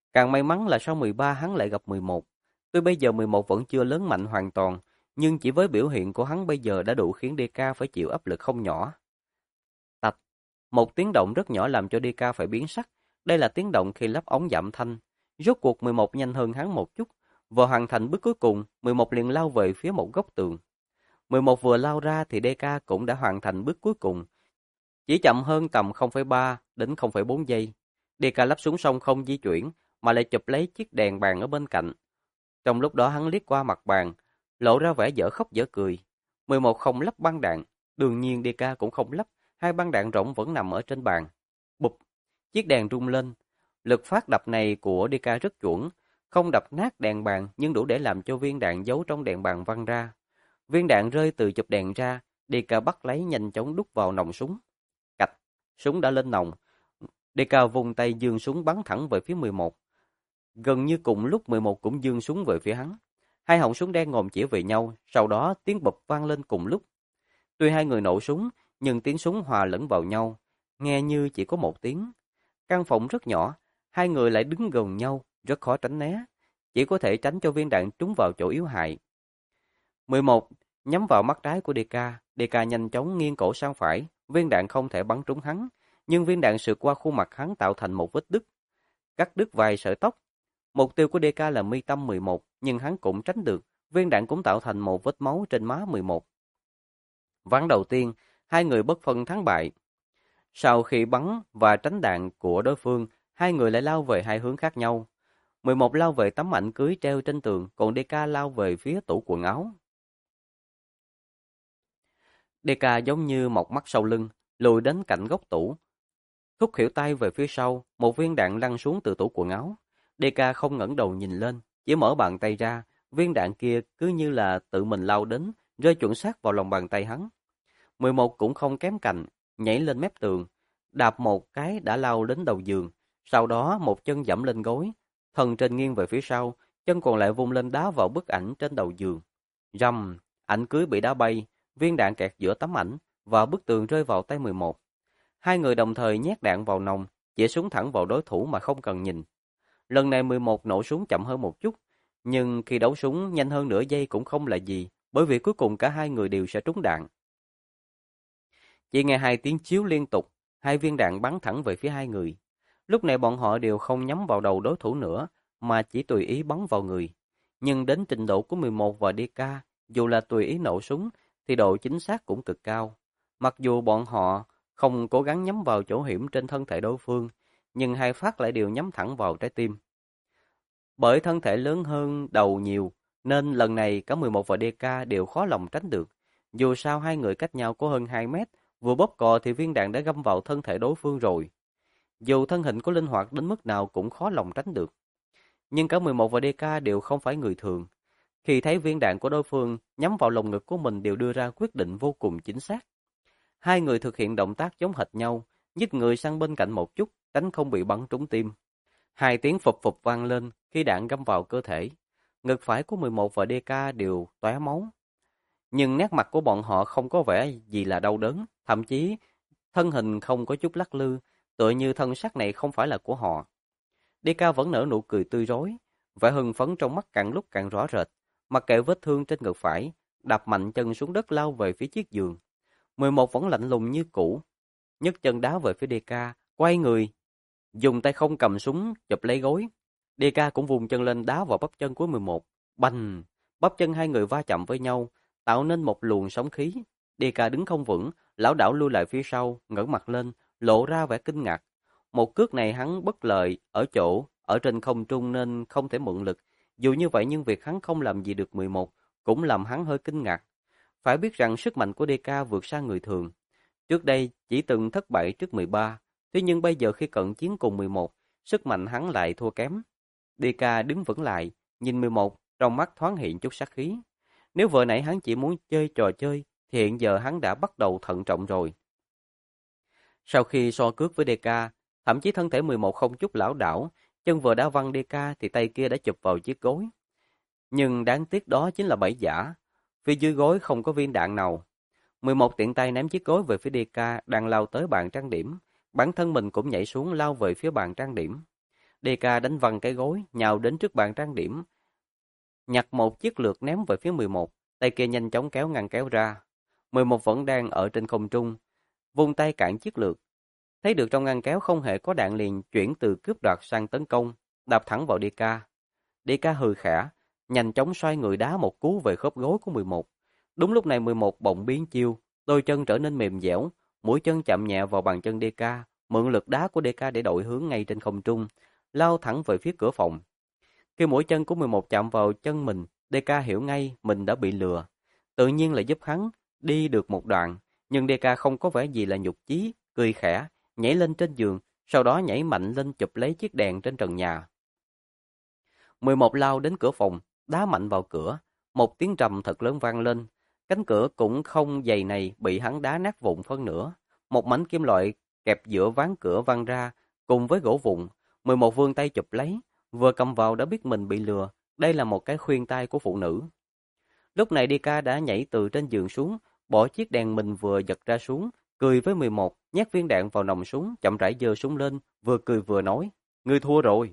[SPEAKER 1] Càng may mắn là sau 13 hắn lại gặp 11. Tuy bây giờ 11 vẫn chưa lớn mạnh hoàn toàn, nhưng chỉ với biểu hiện của hắn bây giờ đã đủ khiến DK phải chịu áp lực không nhỏ. Tạch, một tiếng động rất nhỏ làm cho DK phải biến sắc. Đây là tiếng động khi lắp ống giảm thanh. Rốt cuộc 11 nhanh hơn hắn một chút. Vừa hoàn thành bước cuối cùng, 11 liền lao về phía một góc tường. 11 vừa lao ra thì DK cũng đã hoàn thành bước cuối cùng. Chỉ chậm hơn tầm 0,3 đến 0,4 giây. DK lắp súng xong không di chuyển, mà lại chụp lấy chiếc đèn bàn ở bên cạnh. Trong lúc đó hắn liếc qua mặt bàn, lộ ra vẻ dở khóc dở cười. 11 không lắp băng đạn, đương nhiên DK cũng không lắp, hai băng đạn rỗng vẫn nằm ở trên bàn. Bụp, chiếc đèn rung lên. Lực phát đập này của DK rất chuẩn, không đập nát đèn bàn nhưng đủ để làm cho viên đạn giấu trong đèn bàn văng ra. Viên đạn rơi từ chụp đèn ra, DK bắt lấy nhanh chóng đút vào nòng súng. Cạch, súng đã lên nòng. DK vùng tay giương súng bắn thẳng về phía 11. Gần như cùng lúc 11 cũng giương súng về phía hắn. Hai họng súng đen ngòm chĩa về nhau, sau đó tiếng bụp vang lên cùng lúc. Tuy hai người nổ súng, nhưng tiếng súng hòa lẫn vào nhau, nghe như chỉ có một tiếng. Căn phòng rất nhỏ, hai người lại đứng gần nhau, rất khó tránh né, chỉ có thể tránh cho viên đạn trúng vào chỗ yếu hại. 11 nhắm vào mắt trái của DK, DK nhanh chóng nghiêng cổ sang phải, viên đạn không thể bắn trúng hắn, nhưng viên đạn sượt qua khuôn mặt hắn tạo thành một vết đứt, cắt đứt vài sợi tóc. Mục tiêu của DK là mi tâm 11, nhưng hắn cũng tránh được, viên đạn cũng tạo thành một vết máu trên má 11. Ván đầu tiên, hai người bất phân thắng bại. Sau khi bắn và tránh đạn của đối phương, hai người lại lao về hai hướng khác nhau. 11 lao về tấm ảnh cưới treo trên tường, còn DK lao về phía tủ quần áo. DK giống như một mắt sau lưng, lùi đến cạnh góc tủ. Thúc khỉu tay về phía sau, một viên đạn lăn xuống từ tủ quần áo. DK không ngẩng đầu nhìn lên, chỉ mở bàn tay ra, viên đạn kia cứ như là tự mình lao đến, rơi chuẩn xác vào lòng bàn tay hắn. 11 cũng không kém cạnh, nhảy lên mép tường, đạp một cái đã lao đến đầu giường, sau đó một chân giẫm lên gối, thân trên nghiêng về phía sau, chân còn lại vung lên đá vào bức ảnh trên đầu giường. Rầm, ảnh cưới bị đá bay, viên đạn kẹt giữa tấm ảnh và bức tường rơi vào tay 11. Hai người đồng thời nhét đạn vào nòng, chĩa súng thẳng vào đối thủ mà không cần nhìn. Lần này 11 nổ súng chậm hơn một chút, nhưng khi đấu súng nhanh hơn nửa giây cũng không là gì, bởi vì cuối cùng cả hai người đều sẽ trúng đạn. Chỉ nghe hai tiếng chiếu liên tục, hai viên đạn bắn thẳng về phía hai người. Lúc này bọn họ đều không nhắm vào đầu đối thủ nữa, mà chỉ tùy ý bắn vào người. Nhưng đến trình độ của 11 và DK, dù là tùy ý nổ súng, thì độ chính xác cũng cực cao. Mặc dù bọn họ không cố gắng nhắm vào chỗ hiểm trên thân thể đối phương, nhưng hai phát lại đều nhắm thẳng vào trái tim. Bởi thân thể lớn hơn đầu nhiều, nên lần này cả 11 và DK đều khó lòng tránh được. Dù sao hai người cách nhau có hơn 2 mét, vừa bóp cò thì viên đạn đã găm vào thân thể đối phương rồi. Dù thân hình có linh hoạt đến mức nào cũng khó lòng tránh được. Nhưng cả 11 và DK đều không phải người thường. Khi thấy viên đạn của đối phương nhắm vào lồng ngực của mình đều đưa ra quyết định vô cùng chính xác. Hai người thực hiện động tác giống hệt nhau, nhích người sang bên cạnh một chút, tránh không bị bắn trúng tim. Hai tiếng phụp phụp vang lên khi đạn găm vào cơ thể. Ngực phải của 11 và DK đều tóe máu. Nhưng nét mặt của bọn họ không có vẻ gì là đau đớn, thậm chí thân hình không có chút lắc lư, tựa như thân xác này không phải là của họ. DK vẫn nở nụ cười tươi rói, vẻ hưng phấn trong mắt càng lúc càng rõ rệt, mặc kệ vết thương trên ngực phải, đạp mạnh chân xuống đất lao về phía chiếc giường. 11 vẫn lạnh lùng như cũ, nhấc chân đá về phía DK, quay người, dùng tay không cầm súng chụp lấy gối. DK cũng vùng chân lên đá vào bắp chân của 11. Bành! Bắp chân hai người va chạm với nhau, tạo nên một luồng sóng khí. DK đứng không vững, lảo đảo lui lại phía sau, ngẩng mặt lên, lộ ra vẻ kinh ngạc. Một cước này hắn bất lợi ở chỗ ở trên không trung nên không thể mượn lực. Dù như vậy nhưng việc hắn không làm gì được 11 cũng làm hắn hơi kinh ngạc. Phải biết rằng sức mạnh của DK vượt xa người thường. Trước đây chỉ từng thất bại trước 13, thế nhưng bây giờ khi cận chiến cùng 11, sức mạnh hắn lại thua kém. DK đứng vững lại, nhìn 11, trong mắt thoáng hiện chút sát khí. Nếu vừa nãy hắn chỉ muốn chơi trò chơi, thì hiện giờ hắn đã bắt đầu thận trọng rồi. Sau khi so cước với DK, thậm chí thân thể 11 không chút lảo đảo, chân vừa đã văng DK thì tay kia đã chụp vào chiếc gối. Nhưng đáng tiếc đó chính là bẫy giả, phía dưới gối không có viên đạn nào. 11 tiện tay ném chiếc gối về phía DK đang lao tới bàn trang điểm, bản thân mình cũng nhảy xuống lao về phía bàn trang điểm. DK đánh văng cái gối, nhào đến trước bàn trang điểm, nhặt một chiếc lược ném về phía 11, tay kia nhanh chóng kéo ngăn kéo ra. 11 vẫn đang ở trên không trung, vung tay cản chiếc lược. Thấy được trong ngăn kéo không hề có đạn liền chuyển từ cướp đoạt sang tấn công, đạp thẳng vào DK. DK hừ khẽ, nhanh chóng xoay người đá một cú về khớp gối của 11. Đúng lúc này 11 bỗng biến chiêu, đôi chân trở nên mềm dẻo, mũi chân chạm nhẹ vào bàn chân DK, mượn lực đá của DK để đổi hướng ngay trên không trung, lao thẳng về phía cửa phòng. Khi mũi chân của 11 chạm vào chân mình, DK hiểu ngay mình đã bị lừa. Tự nhiên là giúp hắn đi được một đoạn, nhưng DK không có vẻ gì là nhục chí, cười khẽ, nhảy lên trên giường, sau đó nhảy mạnh lên chụp lấy chiếc đèn trên trần nhà. 11 lao đến cửa phòng, đá mạnh vào cửa, một tiếng trầm thật lớn vang lên. Cánh cửa cũng không dày này bị hắn đá nát vụn phân nửa. Một mảnh kim loại kẹp giữa ván cửa văng ra, cùng với gỗ vụn. 11 vươn tay chụp lấy, vừa cầm vào đã biết mình bị lừa. Đây là một cái khuyên tai của phụ nữ. Lúc này DK đã nhảy từ trên giường xuống, bỏ chiếc đèn mình vừa giật ra xuống, cười với 11, nhét viên đạn vào nòng súng, chậm rãi giơ súng lên, vừa cười vừa nói, ngươi thua rồi.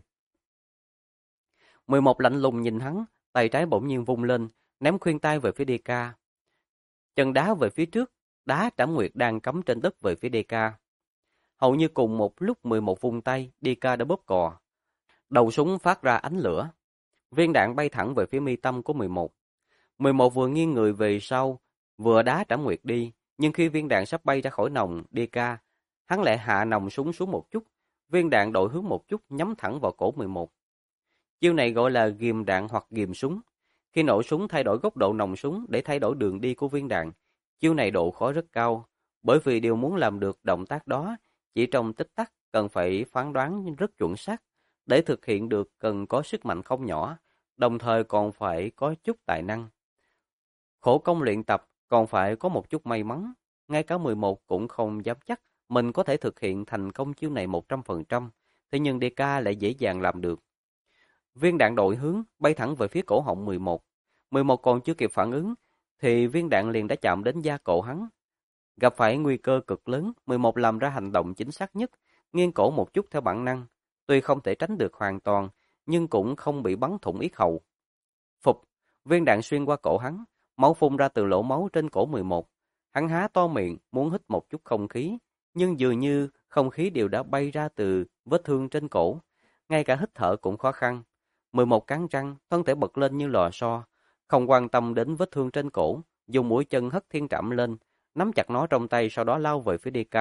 [SPEAKER 1] 11 lạnh lùng nhìn hắn, tay trái bỗng nhiên vung lên, ném khuyên tai về phía DK. Chân đá về phía trước, đá Trảm Nguyệt đang cắm trên đất về phía DK. Hầu như cùng một lúc 11 vung tay, DK đã bóp cò. Đầu súng phát ra ánh lửa. Viên đạn bay thẳng về phía mi tâm của 11. 11 vừa nghiêng người về sau, vừa đá Trảm Nguyệt đi, nhưng khi viên đạn sắp bay ra khỏi nòng DK, hắn lại hạ nòng súng xuống một chút, viên đạn đổi hướng một chút nhắm thẳng vào cổ 11. Chiêu này gọi là ghim đạn hoặc ghim súng. Khi nổ súng thay đổi góc độ nòng súng để thay đổi đường đi của viên đạn. Chiêu này độ khó rất cao, bởi vì điều muốn làm được động tác đó chỉ trong tích tắc cần phải phán đoán rất chuẩn xác. Để thực hiện được cần có sức mạnh không nhỏ, đồng thời còn phải có chút tài năng. Khổ công luyện tập còn phải có một chút may mắn. Ngay cả 11 cũng không dám chắc mình có thể thực hiện thành công chiêu này 100%, thế nhưng DK lại dễ dàng làm được. Viên đạn đổi hướng, bay thẳng về phía cổ họng 11. 11 còn chưa kịp phản ứng, thì viên đạn liền đã chạm đến da cổ hắn. Gặp phải nguy cơ cực lớn, 11 làm ra hành động chính xác nhất, nghiêng cổ một chút theo bản năng. Tuy không thể tránh được hoàn toàn, nhưng cũng không bị bắn thủng yết hầu. Phục, viên đạn xuyên qua cổ hắn, máu phun ra từ lỗ máu trên cổ 11. Hắn há to miệng, muốn hít một chút không khí, nhưng dường như không khí đều đã bay ra từ vết thương trên cổ. Ngay cả hít thở cũng khó khăn. 11 cắn răng, thân thể bật lên như lò xo, không quan tâm đến vết thương trên cổ, dùng mũi chân hất thiên trảm lên, nắm chặt nó trong tay sau đó lao về phía DK.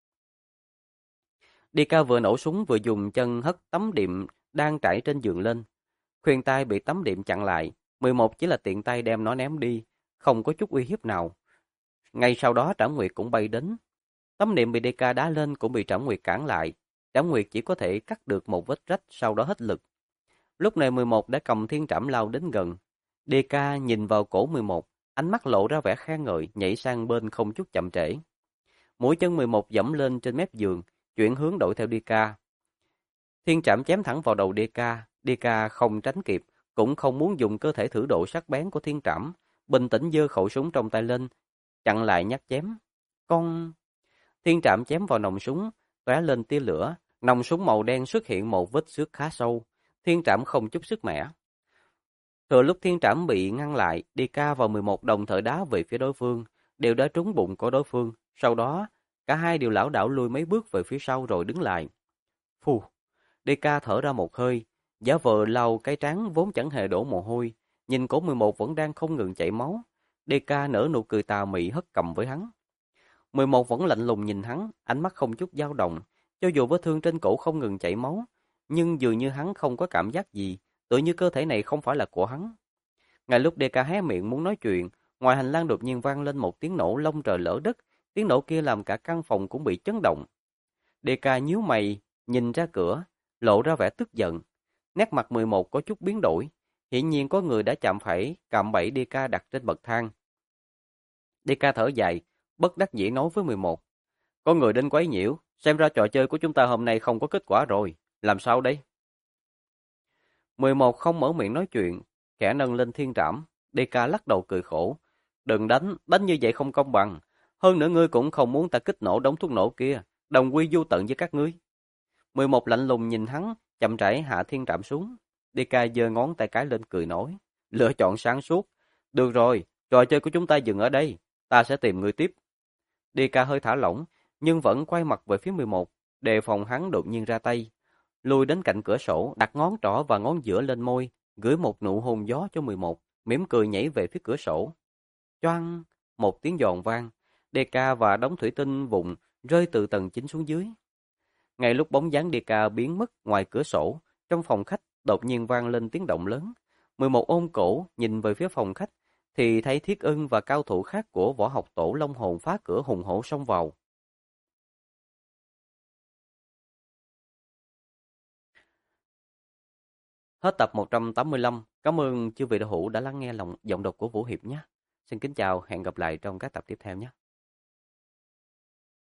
[SPEAKER 1] DK vừa nổ súng vừa dùng chân hất tấm đệm đang trải trên giường lên. Khuyên tai bị tấm đệm chặn lại, 11 chỉ là tiện tay đem nó ném đi, không có chút uy hiếp nào. Ngay sau đó Trảm Nguyệt cũng bay đến. Tấm đệm bị DK đá lên cũng bị Trảm Nguyệt cản lại. Trảm Nguyệt chỉ có thể cắt được một vết rách sau đó hết lực. Lúc này 11 đã cầm thiên trảm lao đến gần. DK nhìn vào cổ 11, ánh mắt lộ ra vẻ khen ngợi, nhảy sang bên không chút chậm trễ. Mũi chân 11 giẫm lên trên mép giường, chuyển hướng đổi theo DK. Thiên trảm chém thẳng vào đầu DK, DK không tránh kịp, cũng không muốn dùng cơ thể thử độ sắc bén của thiên trảm, bình tĩnh giơ khẩu súng trong tay lên, chặn lại nhát chém. Con... Thiên trảm chém vào nòng súng, tóe lên tia lửa, nòng súng màu đen xuất hiện một vết xước khá sâu. Thiên trảm không chút sức mẻ. Thừa lúc thiên trảm bị ngăn lại, DK và 11 đồng thời đá về phía đối phương, đều đã trúng bụng của đối phương. Sau đó, cả hai đều lảo đảo lùi mấy bước về phía sau rồi đứng lại. Phù, DK thở ra một hơi, giả vờ lau cái trán vốn chẳng hề đổ mồ hôi, nhìn cổ 11 vẫn đang không ngừng chảy máu. DK nở nụ cười tà mị hất cầm với hắn. 11 vẫn lạnh lùng nhìn hắn, ánh mắt không chút dao động, cho dù vết thương trên cổ không ngừng chảy máu, nhưng dường như hắn không có cảm giác gì, tựa như cơ thể này không phải là của hắn. Ngay lúc DK hé miệng muốn nói chuyện, ngoài hành lang đột nhiên vang lên một tiếng nổ lông trời lỡ đất, tiếng nổ kia làm cả căn phòng cũng bị chấn động. DK nhíu mày, nhìn ra cửa, lộ ra vẻ tức giận. Nét mặt 11 có chút biến đổi, hiển nhiên có người đã chạm phải cạm bẫy DK đặt trên bậc thang. DK thở dài, bất đắc dĩ nói với 11. Có người đến quấy nhiễu, xem ra trò chơi của chúng ta hôm nay không có kết quả rồi, làm sao đây? 11 không mở miệng nói chuyện, khẽ nâng lên thiên trảm, DK lắc đầu cười khổ. Đừng đánh, đánh như vậy không công bằng. Hơn nữa ngươi cũng không muốn ta kích nổ đống thuốc nổ kia, đồng quy vu tận với các ngươi. 11 lạnh lùng nhìn hắn, chậm rãi hạ thiên trạm xuống. DK giơ ngón tay cái lên cười nói, lựa chọn sáng suốt. Được rồi, trò chơi của chúng ta dừng ở đây, ta sẽ tìm người tiếp. DK hơi thả lỏng, nhưng vẫn quay mặt về phía 11, đề phòng hắn đột nhiên ra tay. Lùi đến cạnh cửa sổ, đặt ngón trỏ và ngón giữa lên môi, gửi một nụ hôn gió cho 11, mỉm cười nhảy về phía cửa sổ. Choang, một tiếng giòn vang, DK và đống thủy tinh vụn rơi từ tầng 9 xuống dưới. Ngay lúc bóng dáng DK biến mất ngoài cửa sổ, trong phòng khách đột nhiên vang lên tiếng động lớn. 11 ôm cổ nhìn về phía phòng khách, thì thấy Thiết Ưng và cao thủ khác của võ học tổ Long Hồn phá cửa hùng hổ xông vào. Hết tập 185. Cảm ơn chư vị đạo hữu đã lắng nghe giọng đọc của Vũ Hiệp nhé. Xin kính chào, hẹn gặp lại trong các tập tiếp theo nhé.